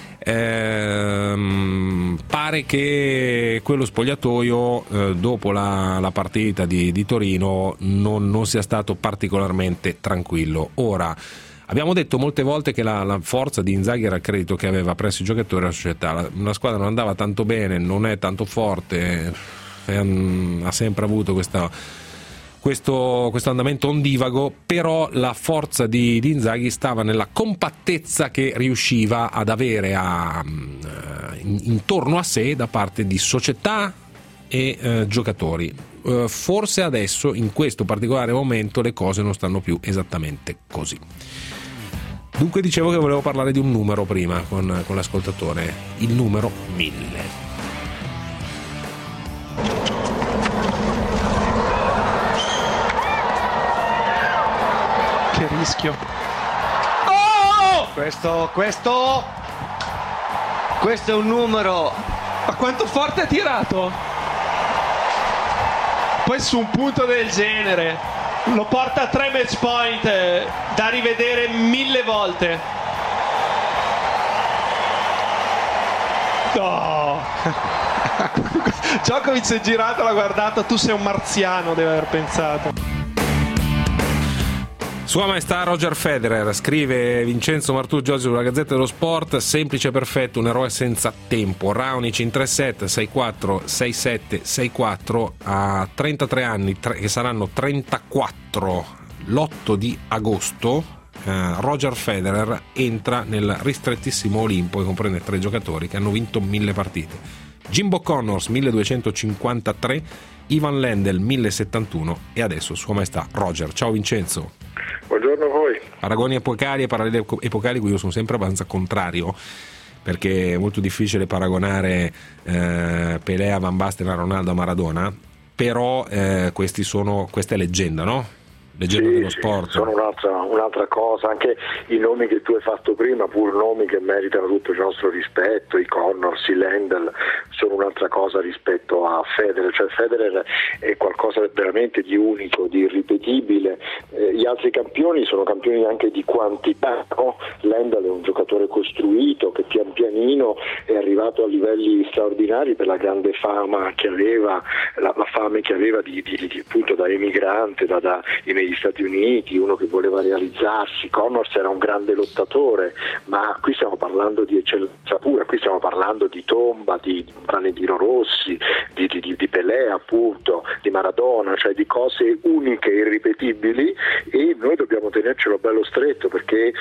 Ehm, pare che quello spogliatoio eh, dopo la, la partita di, di Torino non, non sia stato particolarmente tranquillo. Ora, abbiamo detto molte volte che la, la forza di Inzaghi era il credito che aveva presso i giocatori e la società. La, la squadra non andava tanto bene, non è tanto forte, ehm, ha sempre avuto questa, questo, questo andamento ondivago, però la forza di, di Inzaghi stava nella compattezza che riusciva ad avere a, in, intorno a sé da parte di società e eh, giocatori. Uh, forse adesso, in questo particolare momento, le cose non stanno più esattamente così. Dunque dicevo che volevo parlare di un numero prima con, con l'ascoltatore, il numero mille. Che rischio. Oh! Questo, questo questo è un numero. Ma quanto forte ha tirato? Poi su un punto del genere lo porta a tre match point eh, da rivedere mille volte. No. Djokovic si è girato, l'ha guardato, tu sei un marziano, deve aver pensato. Sua Maestà Roger Federer, scrive Vincenzo Martucci oggi sulla Gazzetta dello Sport, semplice e perfetto, un eroe senza tempo. Raonic in tre set, sei quattro, sei sette, sei quattro, a trentatré anni, tre, che saranno trentaquattro l'otto di agosto. Uh, Roger Federer entra nel ristrettissimo Olimpo che comprende tre giocatori che hanno vinto mille partite. Jimbo Connors milleduecentocinquantatré, Ivan Lendl millesettantuno e adesso Sua Maestà Roger. Ciao Vincenzo. Buongiorno a voi. Paragoni epocali e paralleli epocali cui io sono sempre abbastanza contrario, perché è molto difficile paragonare eh, Pelé a Van Basten, a Ronaldo, a Maradona, però eh, questi sono, questa è leggenda, no? Leggenda sì, dello sì, sport. Sono un'altra, un'altra cosa, anche i nomi che tu hai fatto prima, pur nomi che meritano tutto il nostro rispetto, i Connors, i Lendl, sono un'altra cosa rispetto a Federer, cioè Federer è qualcosa veramente di unico, di irripetibile, eh, gli altri campioni sono campioni anche di quantità, no? Lendl è un giocatore costruito che pian pianino è arrivato a livelli straordinari per la grande fama che aveva, la, la fame che aveva di, di, di, appunto da emigrante, da, da negli Stati Uniti, uno che voleva realizzarsi. Connors era un grande lottatore, ma qui stiamo parlando di eccellenza pura, qui stiamo parlando di tomba, di Valentino Rossi, di, di, di Pelé appunto, di Maradona, cioè di cose uniche, irripetibili, e noi dobbiamo tenercelo bello stretto, perché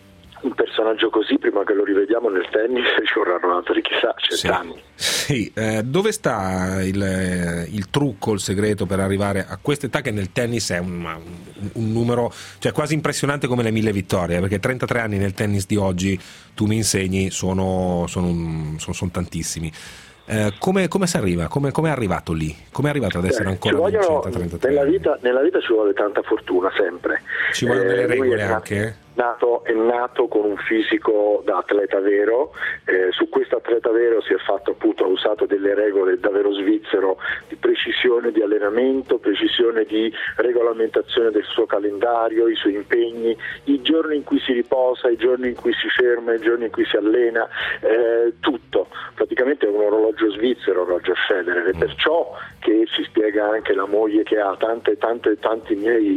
un personaggio così, prima che lo rivediamo nel tennis, ci vorranno altri chissà cent'anni. Sì, sì. Eh, dove sta il, il trucco, il segreto per arrivare a quest'età, che nel tennis è un, un, un numero, cioè quasi impressionante come le mille vittorie, perché trentatré anni nel tennis di oggi, tu mi insegni, sono, sono, un, sono, sono tantissimi. Eh, come, come si arriva? Come, come è arrivato lì? Come è arrivato ad essere Beh, ancora vogliono, trentatré nella vita, nella vita ci vuole tanta fortuna sempre. Ci vogliono delle eh, regole nato, anche? Nato, è nato con un fisico da atleta vero, eh, su questo atleta vero si è fatto appunto, ha usato delle regole davvero svizzero di precisione di allenamento, precisione di regolamentazione del suo calendario, i suoi impegni, i giorni in cui si riposa, i giorni in cui si ferma, i giorni in cui si allena, eh, tutto, praticamente è un orologio svizzero Roger Federer, e perciò che si spiega anche la moglie che ha tante tante tanti miei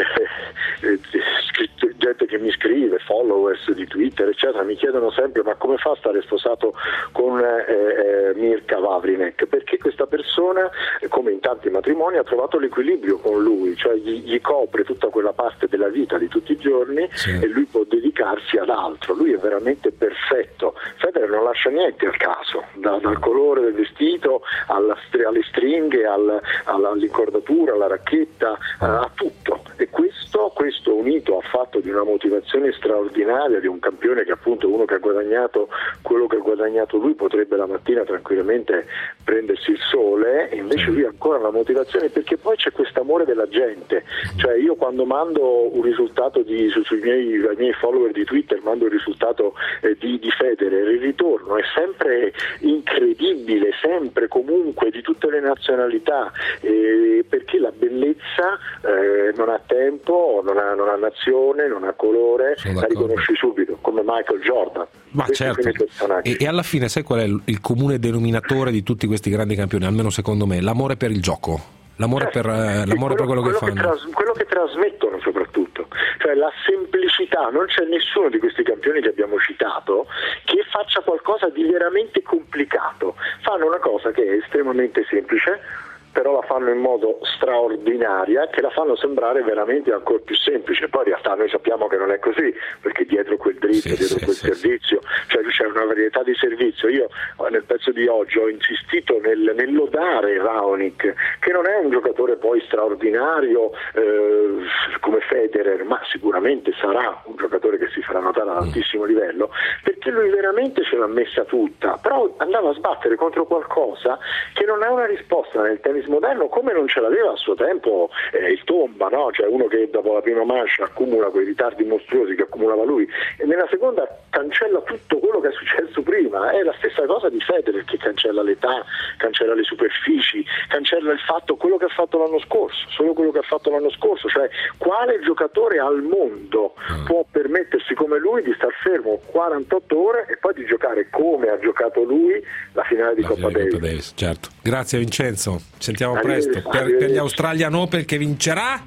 eh, eh, gente che mi scrive, followers di Twitter eccetera, mi chiedono sempre ma come fa a stare sposato con eh, eh, Mirka Vavrinek, perché questa persona, come in tanti matrimoni, ha trovato l'equilibrio con lui, cioè gli, gli copre tutta quella parte della vita di tutti i giorni, sì. E lui può dedicarsi ad altro, lui è veramente perfetto. Federer non lascia niente al caso, da, dal colore del vestito alla, alle stringhe, al, alla, all'incordatura, alla racchetta, a, a tutto, e questo, questo unito al fatto di una motivazione straordinaria di un campione che appunto uno che ha guadagnato quello che ha guadagnato lui potrebbe la mattina tranquillamente prendersi il sole, e invece lui ha ancora la motivazione, perché poi c'è questo amore della gente, cioè io quando mando un risultato di, su, sui miei, ai miei follower di Twitter mando il risultato eh, di, di Federer, il ritorno è sempre incredibile, sempre, comunque, di tutte le nazionalità, eh, perché la bellezza eh, non ha tempo, non ha, non ha nazione, non ha colore, la riconosci subito, come Michael Jordan. Ma certo, e, e alla fine sai qual è il, il comune denominatore di tutti questi grandi campioni, almeno secondo me? L'amore per il gioco, l'amore, certo. per, eh, l'amore quello, per quello, quello che fanno, che tras, quello che trasmettono soprattutto, cioè la semplicità. Non c'è nessuno di questi campioni che abbiamo citato che faccia qualcosa di veramente complicato, fanno una cosa che è estremamente semplice, però la fanno in modo straordinaria, che la fanno sembrare veramente ancora più semplice. Poi in realtà noi sappiamo che non è così, perché dietro quel dritto, sì, dietro sì, quel sì, servizio, cioè c'è una varietà di servizio. Io nel pezzo di oggi ho insistito nel, nel lodare Raonic, che non è un giocatore poi straordinario eh, come Federer, ma sicuramente sarà un giocatore che si farà notare ad altissimo livello, perché lui veramente ce l'ha messa tutta, però andava a sbattere contro qualcosa che non ha una risposta nel tennis moderno, come non ce l'aveva a suo tempo eh, il Tomba, no? Cioè uno che dopo la prima manche accumula quei ritardi mostruosi che accumulava lui, e nella seconda cancella tutto quello che è successo prima. È la stessa cosa di Federer, che cancella l'età, cancella le superfici, cancella il fatto, quello che ha fatto l'anno scorso, solo quello che ha fatto l'anno scorso. Cioè quale giocatore al mondo può permettersi come lui di star fermo quarantotto ore e poi di giocare come ha giocato lui la finale di la Coppa Davis. Davis? Certo. Grazie Vincenzo, sentiamo presto. Per, per gli Australian Open, che vincerà?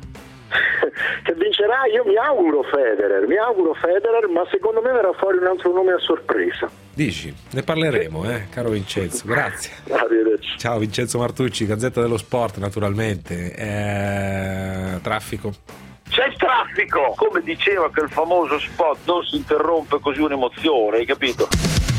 Che vincerà, io mi auguro Federer, mi auguro Federer, ma secondo me verrà fuori un altro nome a sorpresa. Dici? Ne parleremo, eh, caro Vincenzo, grazie. Arrivederci. Ciao Vincenzo Martucci, Gazzetta dello Sport naturalmente. Eh, traffico. C'è il traffico, come diceva quel famoso spot, non si interrompe così un'emozione, hai capito?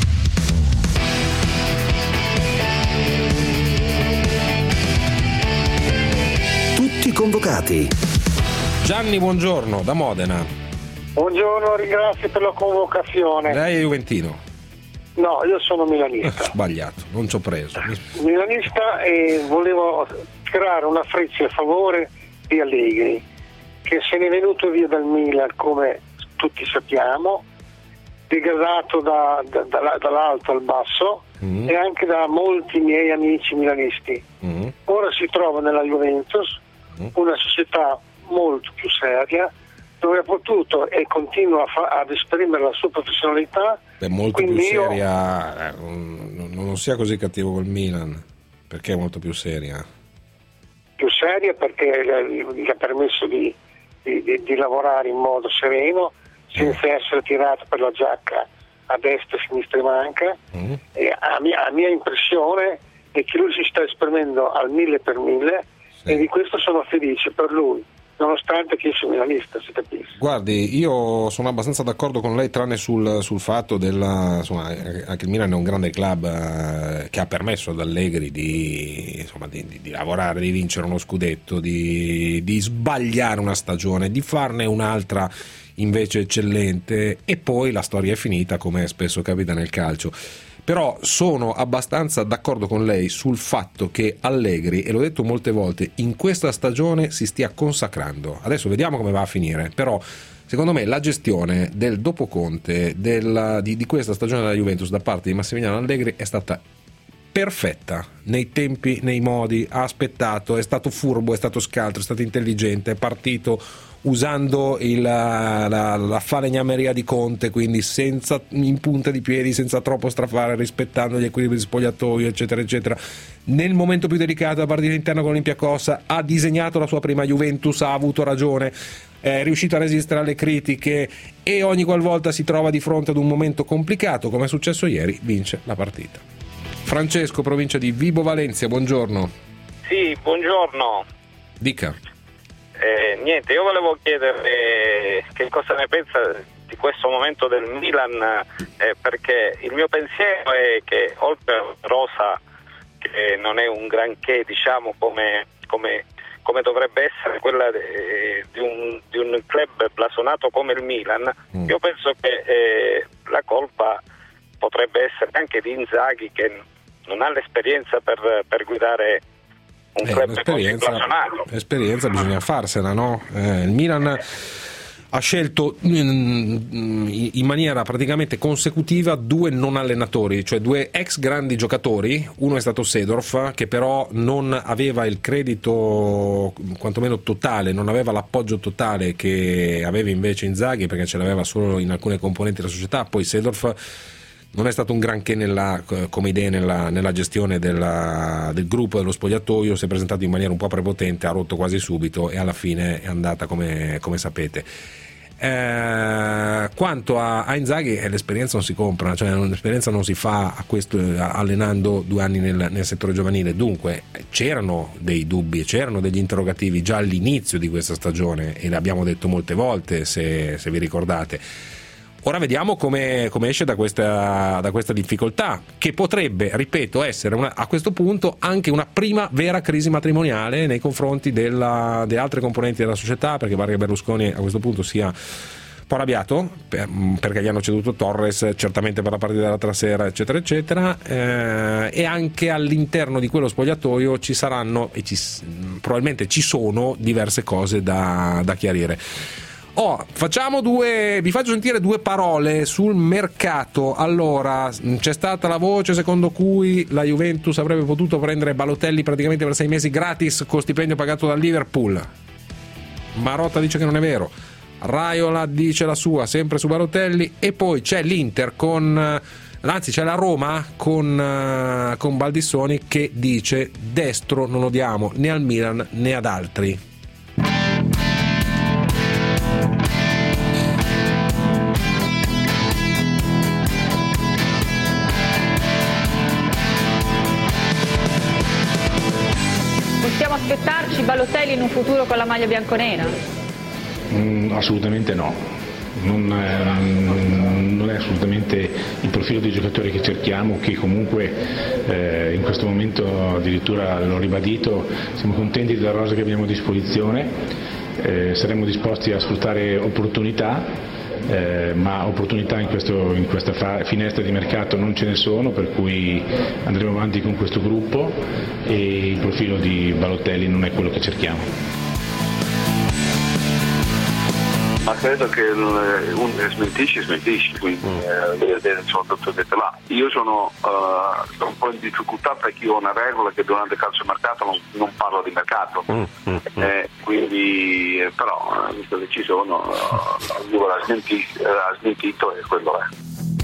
Tutti convocati. Gianni, buongiorno, da Modena. Buongiorno, ringrazio per la convocazione. Lei è juventino? No, io sono milanista. Sbagliato, non ci ho preso. Milanista, e volevo tirare una freccia a favore di Allegri, che se n'è venuto via dal Milan, come tutti sappiamo, degradato da, da, da, dall'alto al basso, mm. e anche da molti miei amici milanisti. Mm. Ora si trova nella Juventus, mm. una società molto più seria, dove ha potuto e continua a fa- ad esprimere la sua professionalità. È molto più seria, io... non, non sia così cattivo col Milan, perché è molto più seria? Più seria perché gli ha permesso di, di, di, di lavorare in modo sereno, senza mm. essere tirato per la giacca a destra, a sinistra e manca. Mm. E a, mia, a mia impressione è che lui si sta esprimendo al mille per mille, sì. E di questo sono felice per lui, nonostante che io sia milanista, si capisce. Guardi, io sono abbastanza d'accordo con lei, tranne sul, sul fatto della, insomma, anche il Milan è un grande club eh, che ha permesso ad Allegri di, insomma, di, di, di lavorare, di vincere uno scudetto, di, di sbagliare una stagione, di farne un'altra invece eccellente, e poi la storia è finita, come spesso capita nel calcio. Però sono abbastanza d'accordo con lei sul fatto che Allegri, e l'ho detto molte volte, in questa stagione si stia consacrando. Adesso vediamo come va a finire, però secondo me la gestione del dopo Conte della, di, di questa stagione della Juventus da parte di Massimiliano Allegri è stata perfetta nei tempi, nei modi, ha aspettato, è stato furbo, è stato scaltro, è stato intelligente, è partito usando il, la, la falegnameria di Conte, quindi senza in punta di piedi, senza troppo strafare, rispettando gli equilibri di spogliatoio, eccetera eccetera. Nel momento più delicato della partita interna con l'Olympiakos ha disegnato la sua prima Juventus, ha avuto ragione, è riuscito a resistere alle critiche e ogni qualvolta si trova di fronte ad un momento complicato, come è successo ieri, vince la partita. Francesco, provincia di Vibo Valentia, buongiorno. Sì, buongiorno. Dica. Eh, niente, io volevo chiedere che cosa ne pensa di questo momento del Milan, eh, perché il mio pensiero è che oltre a Rosa, che non è un granché, diciamo, come, come, come dovrebbe essere quella de, di, un, di un club blasonato come il Milan, mm. io penso che eh, la colpa potrebbe essere anche di Inzaghi, che non ha l'esperienza per, per guidare un eh, club così blasonato. L'esperienza bisogna farsela, no? Eh, il Milan ha scelto in, in maniera praticamente consecutiva due non allenatori, cioè due ex grandi giocatori. Uno è stato Seedorf, che però non aveva il credito quantomeno totale, non aveva l'appoggio totale che aveva invece Inzaghi, perché ce l'aveva solo in alcune componenti della società. Poi Seedorf non è stato un granché nella, come idea nella, nella gestione della, del gruppo, dello spogliatoio, si è presentato in maniera un po' prepotente, ha rotto quasi subito e alla fine è andata come, come sapete. Eh, quanto a, a Inzaghi, eh, l'esperienza non si compra, cioè l'esperienza non si fa a questo, allenando due anni nel, nel settore giovanile. Dunque c'erano dei dubbi, c'erano degli interrogativi già all'inizio di questa stagione e l'abbiamo detto molte volte, se, se vi ricordate. Ora vediamo come, come esce da questa, da questa difficoltà, che potrebbe, ripeto, essere una, a questo punto anche una prima vera crisi matrimoniale nei confronti della, delle altre componenti della società, perché pare che Berlusconi a questo punto sia un po' arrabbiato per, perché gli hanno ceduto Torres, certamente per la partita dell'altra sera, eccetera eccetera, eh, e anche all'interno di quello spogliatoio ci saranno e ci, probabilmente ci sono diverse cose da, da chiarire. Oh, facciamo due, vi faccio sentire due parole sul mercato. Allora, c'è stata la voce secondo cui la Juventus avrebbe potuto prendere Balotelli praticamente per sei mesi gratis con stipendio pagato dal Liverpool. Marotta dice che non è vero, Raiola dice la sua sempre su Balotelli, e poi c'è l'Inter con, anzi c'è la Roma con, con Baldissoni che dice destro non lo diamo né al Milan né ad altri. Aspettarci Balotelli in un futuro con la maglia bianconera? Mm, assolutamente no, non è, non è assolutamente il profilo di giocatore che cerchiamo, che comunque eh, in questo momento addirittura l'ho ribadito, siamo contenti della rosa che abbiamo a disposizione, eh, saremo disposti a sfruttare opportunità. Eh, ma opportunità in, questo, in questa fa- finestra di mercato non ce ne sono, per cui andremo avanti con questo gruppo e il profilo di Balotelli non è quello che cerchiamo. Ma credo che il, un, smentisci, smentisci, quindi mm. eh, vedere sono tutto detto là. Io sono uh, un po' in difficoltà perché io ho una regola che durante il calciomercato non, non parlo di mercato, mm. Mm. Eh, quindi eh, però visto che ci sono, uh, io l'ha smentito, l'ha smentito e quello è.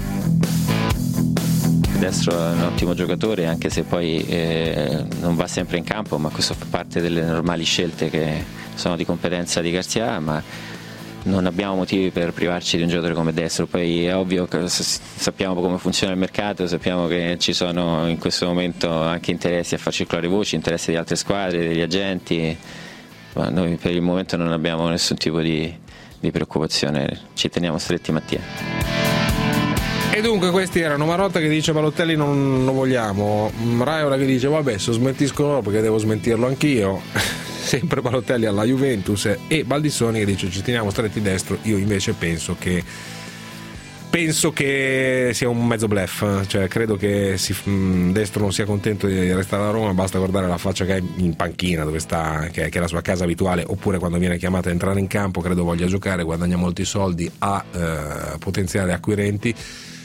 Destro è un ottimo giocatore, anche se poi eh, non va sempre in campo, ma questo fa parte delle normali scelte che sono di competenza di Garcia, ma non abbiamo motivi per privarci di un giocatore come Destro. Poi è ovvio che sappiamo come funziona il mercato, sappiamo che ci sono in questo momento anche interessi a far circolare voci, interessi di altre squadre, degli agenti, ma noi per il momento non abbiamo nessun tipo di, di preoccupazione, ci teniamo stretti Mattia. E dunque questi erano Marotta che dice Balotelli non lo vogliamo, Raiola che dice vabbè se smentisco loro perché devo smentirlo anch'io, sempre Balotelli alla Juventus, e Baldissoni che dice ci teniamo stretti destro. Io invece penso che penso che sia un mezzo bluff, cioè credo che si, mh, Destro non sia contento di restare a Roma, basta guardare la faccia che ha in panchina dove sta, che è, che è la sua casa abituale, oppure quando viene chiamato a entrare in campo. Credo voglia giocare, guadagna molti soldi, ha eh, potenziali acquirenti,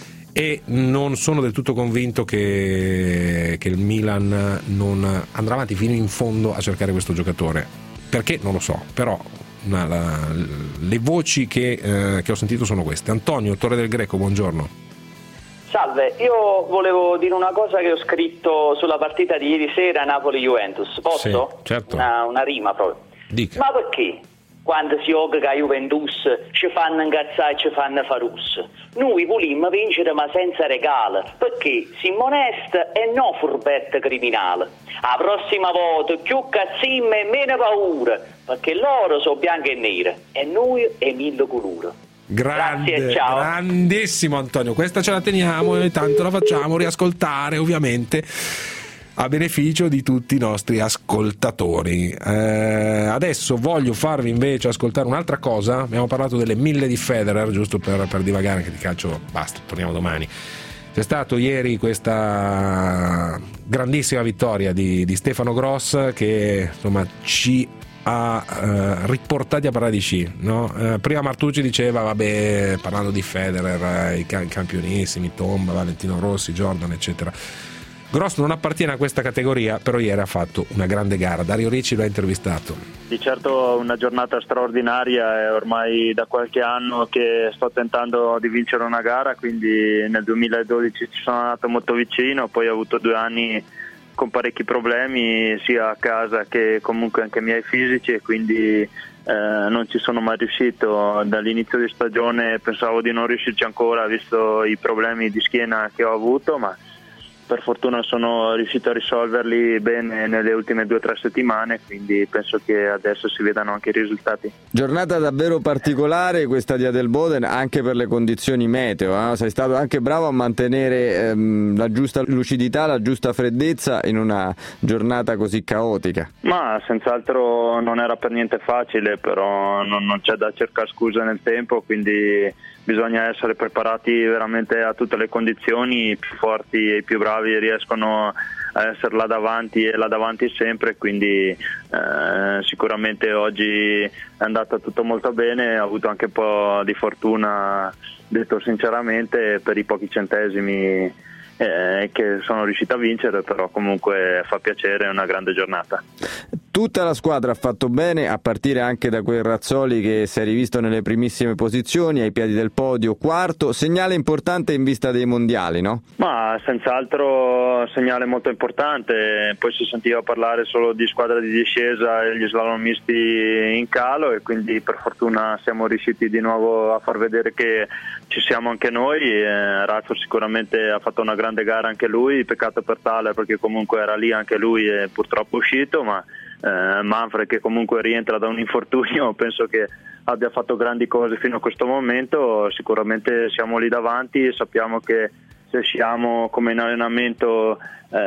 e non sono del tutto convinto che, che il Milan non andrà avanti fino in fondo a cercare questo giocatore, perché non lo so, però una, la, le voci che, eh, che ho sentito sono queste. Antonio, Torre del Greco, buongiorno. Salve, io volevo dire una cosa che ho scritto sulla partita di ieri sera Napoli-Juventus, posso? Sì, certo. Una, una rima proprio. Dica. Ma perché quando si gioca con Juventus ci fanno incazzare e ci fanno farus? Noi volimmo vincere ma senza regalo, perché siamo onesti e non furbette criminale. La prossima volta più cazzimma e meno paura, perché loro sono bianche e nere e noi è mille colore. Grande, Grazie, ciao. Grandissimo Antonio, questa ce la teniamo e tanto la facciamo riascoltare, ovviamente a beneficio di tutti i nostri ascoltatori. Eh, adesso voglio farvi invece ascoltare un'altra cosa. Abbiamo parlato delle mille di Federer, giusto per, per divagare, che di calcio basta, torniamo domani. C'è stato ieri questa grandissima vittoria di, di Stefano Gross, che insomma ci ha eh, riportati a parlare di sci, no? Eh, prima Martucci diceva, vabbè, parlando di Federer, eh, i campionissimi, Tomba, Valentino Rossi, Jordan, eccetera. Gross non appartiene a questa categoria, però ieri ha fatto una grande gara. Dario Ricci lo ha intervistato. Di certo una giornata straordinaria, è ormai da qualche anno che sto tentando di vincere una gara, quindi nel duemiladodici ci sono andato molto vicino, poi ho avuto due anni con parecchi problemi sia a casa che comunque anche miei fisici, e quindi eh, non ci sono mai riuscito. Dall'inizio di stagione pensavo di non riuscirci ancora, visto i problemi di schiena che ho avuto, ma per fortuna sono riuscito a risolverli bene nelle ultime due o tre settimane, quindi penso che adesso si vedano anche i risultati. Giornata davvero particolare questa di Adelboden, anche per le condizioni meteo, eh? Sei stato anche bravo a mantenere ehm, la giusta lucidità, la giusta freddezza in una giornata così caotica. Ma senz'altro non era per niente facile, però non, non c'è da cercare scuse nel tempo, quindi bisogna essere preparati veramente a tutte le condizioni. I più forti e i più bravi riescono a essere là davanti e là davanti sempre, quindi eh, sicuramente oggi è andata tutto molto bene. Ho avuto anche un po' di fortuna, detto sinceramente, per i pochi centesimi eh, che sono riuscito a vincere, però comunque fa piacere, è una grande giornata. Tutta la squadra ha fatto bene, a partire anche da quel Razzoli che si è rivisto nelle primissime posizioni, ai piedi del podio, quarto, segnale importante in vista dei mondiali, no? Ma senz'altro segnale molto importante. Poi si sentiva parlare solo di squadra di discesa e gli slalomisti in calo, e quindi per fortuna siamo riusciti di nuovo a far vedere che ci siamo anche noi. eh, Razzo sicuramente ha fatto una grande gara anche lui, peccato per tale perché comunque era lì anche lui e purtroppo è uscito, ma Eh, Manfred, che comunque rientra da un infortunio, penso che abbia fatto grandi cose fino a questo momento. Sicuramente siamo lì davanti e sappiamo che se siamo come in allenamento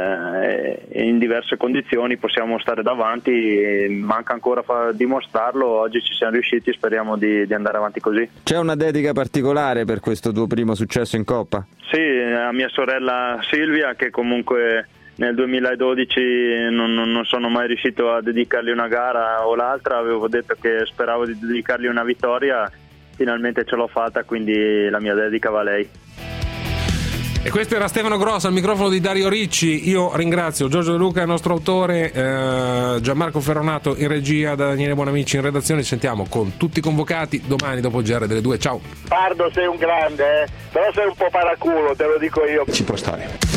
eh, in diverse condizioni possiamo stare davanti. Manca ancora far dimostrarlo, oggi ci siamo riusciti, speriamo di, di andare avanti così. C'è una dedica particolare per questo tuo primo successo in Coppa? Sì, a mia sorella Silvia, che comunque nel duemiladodici non, non, non sono mai riuscito a dedicargli una gara o l'altra. Avevo detto che speravo di dedicargli una vittoria, finalmente ce l'ho fatta, quindi la mia dedica va a lei. E questo era Stefano Gross al microfono di Dario Ricci. Io ringrazio Giorgio De Luca, il nostro autore, eh, Gianmarco Ferronato in regia, Daniele Buonamici in redazione. Ci sentiamo con tutti i convocati domani dopo il G R delle due. Ciao. Pardo, sei un grande, eh? Però sei un po' paraculo, te lo dico io. Ci può stare.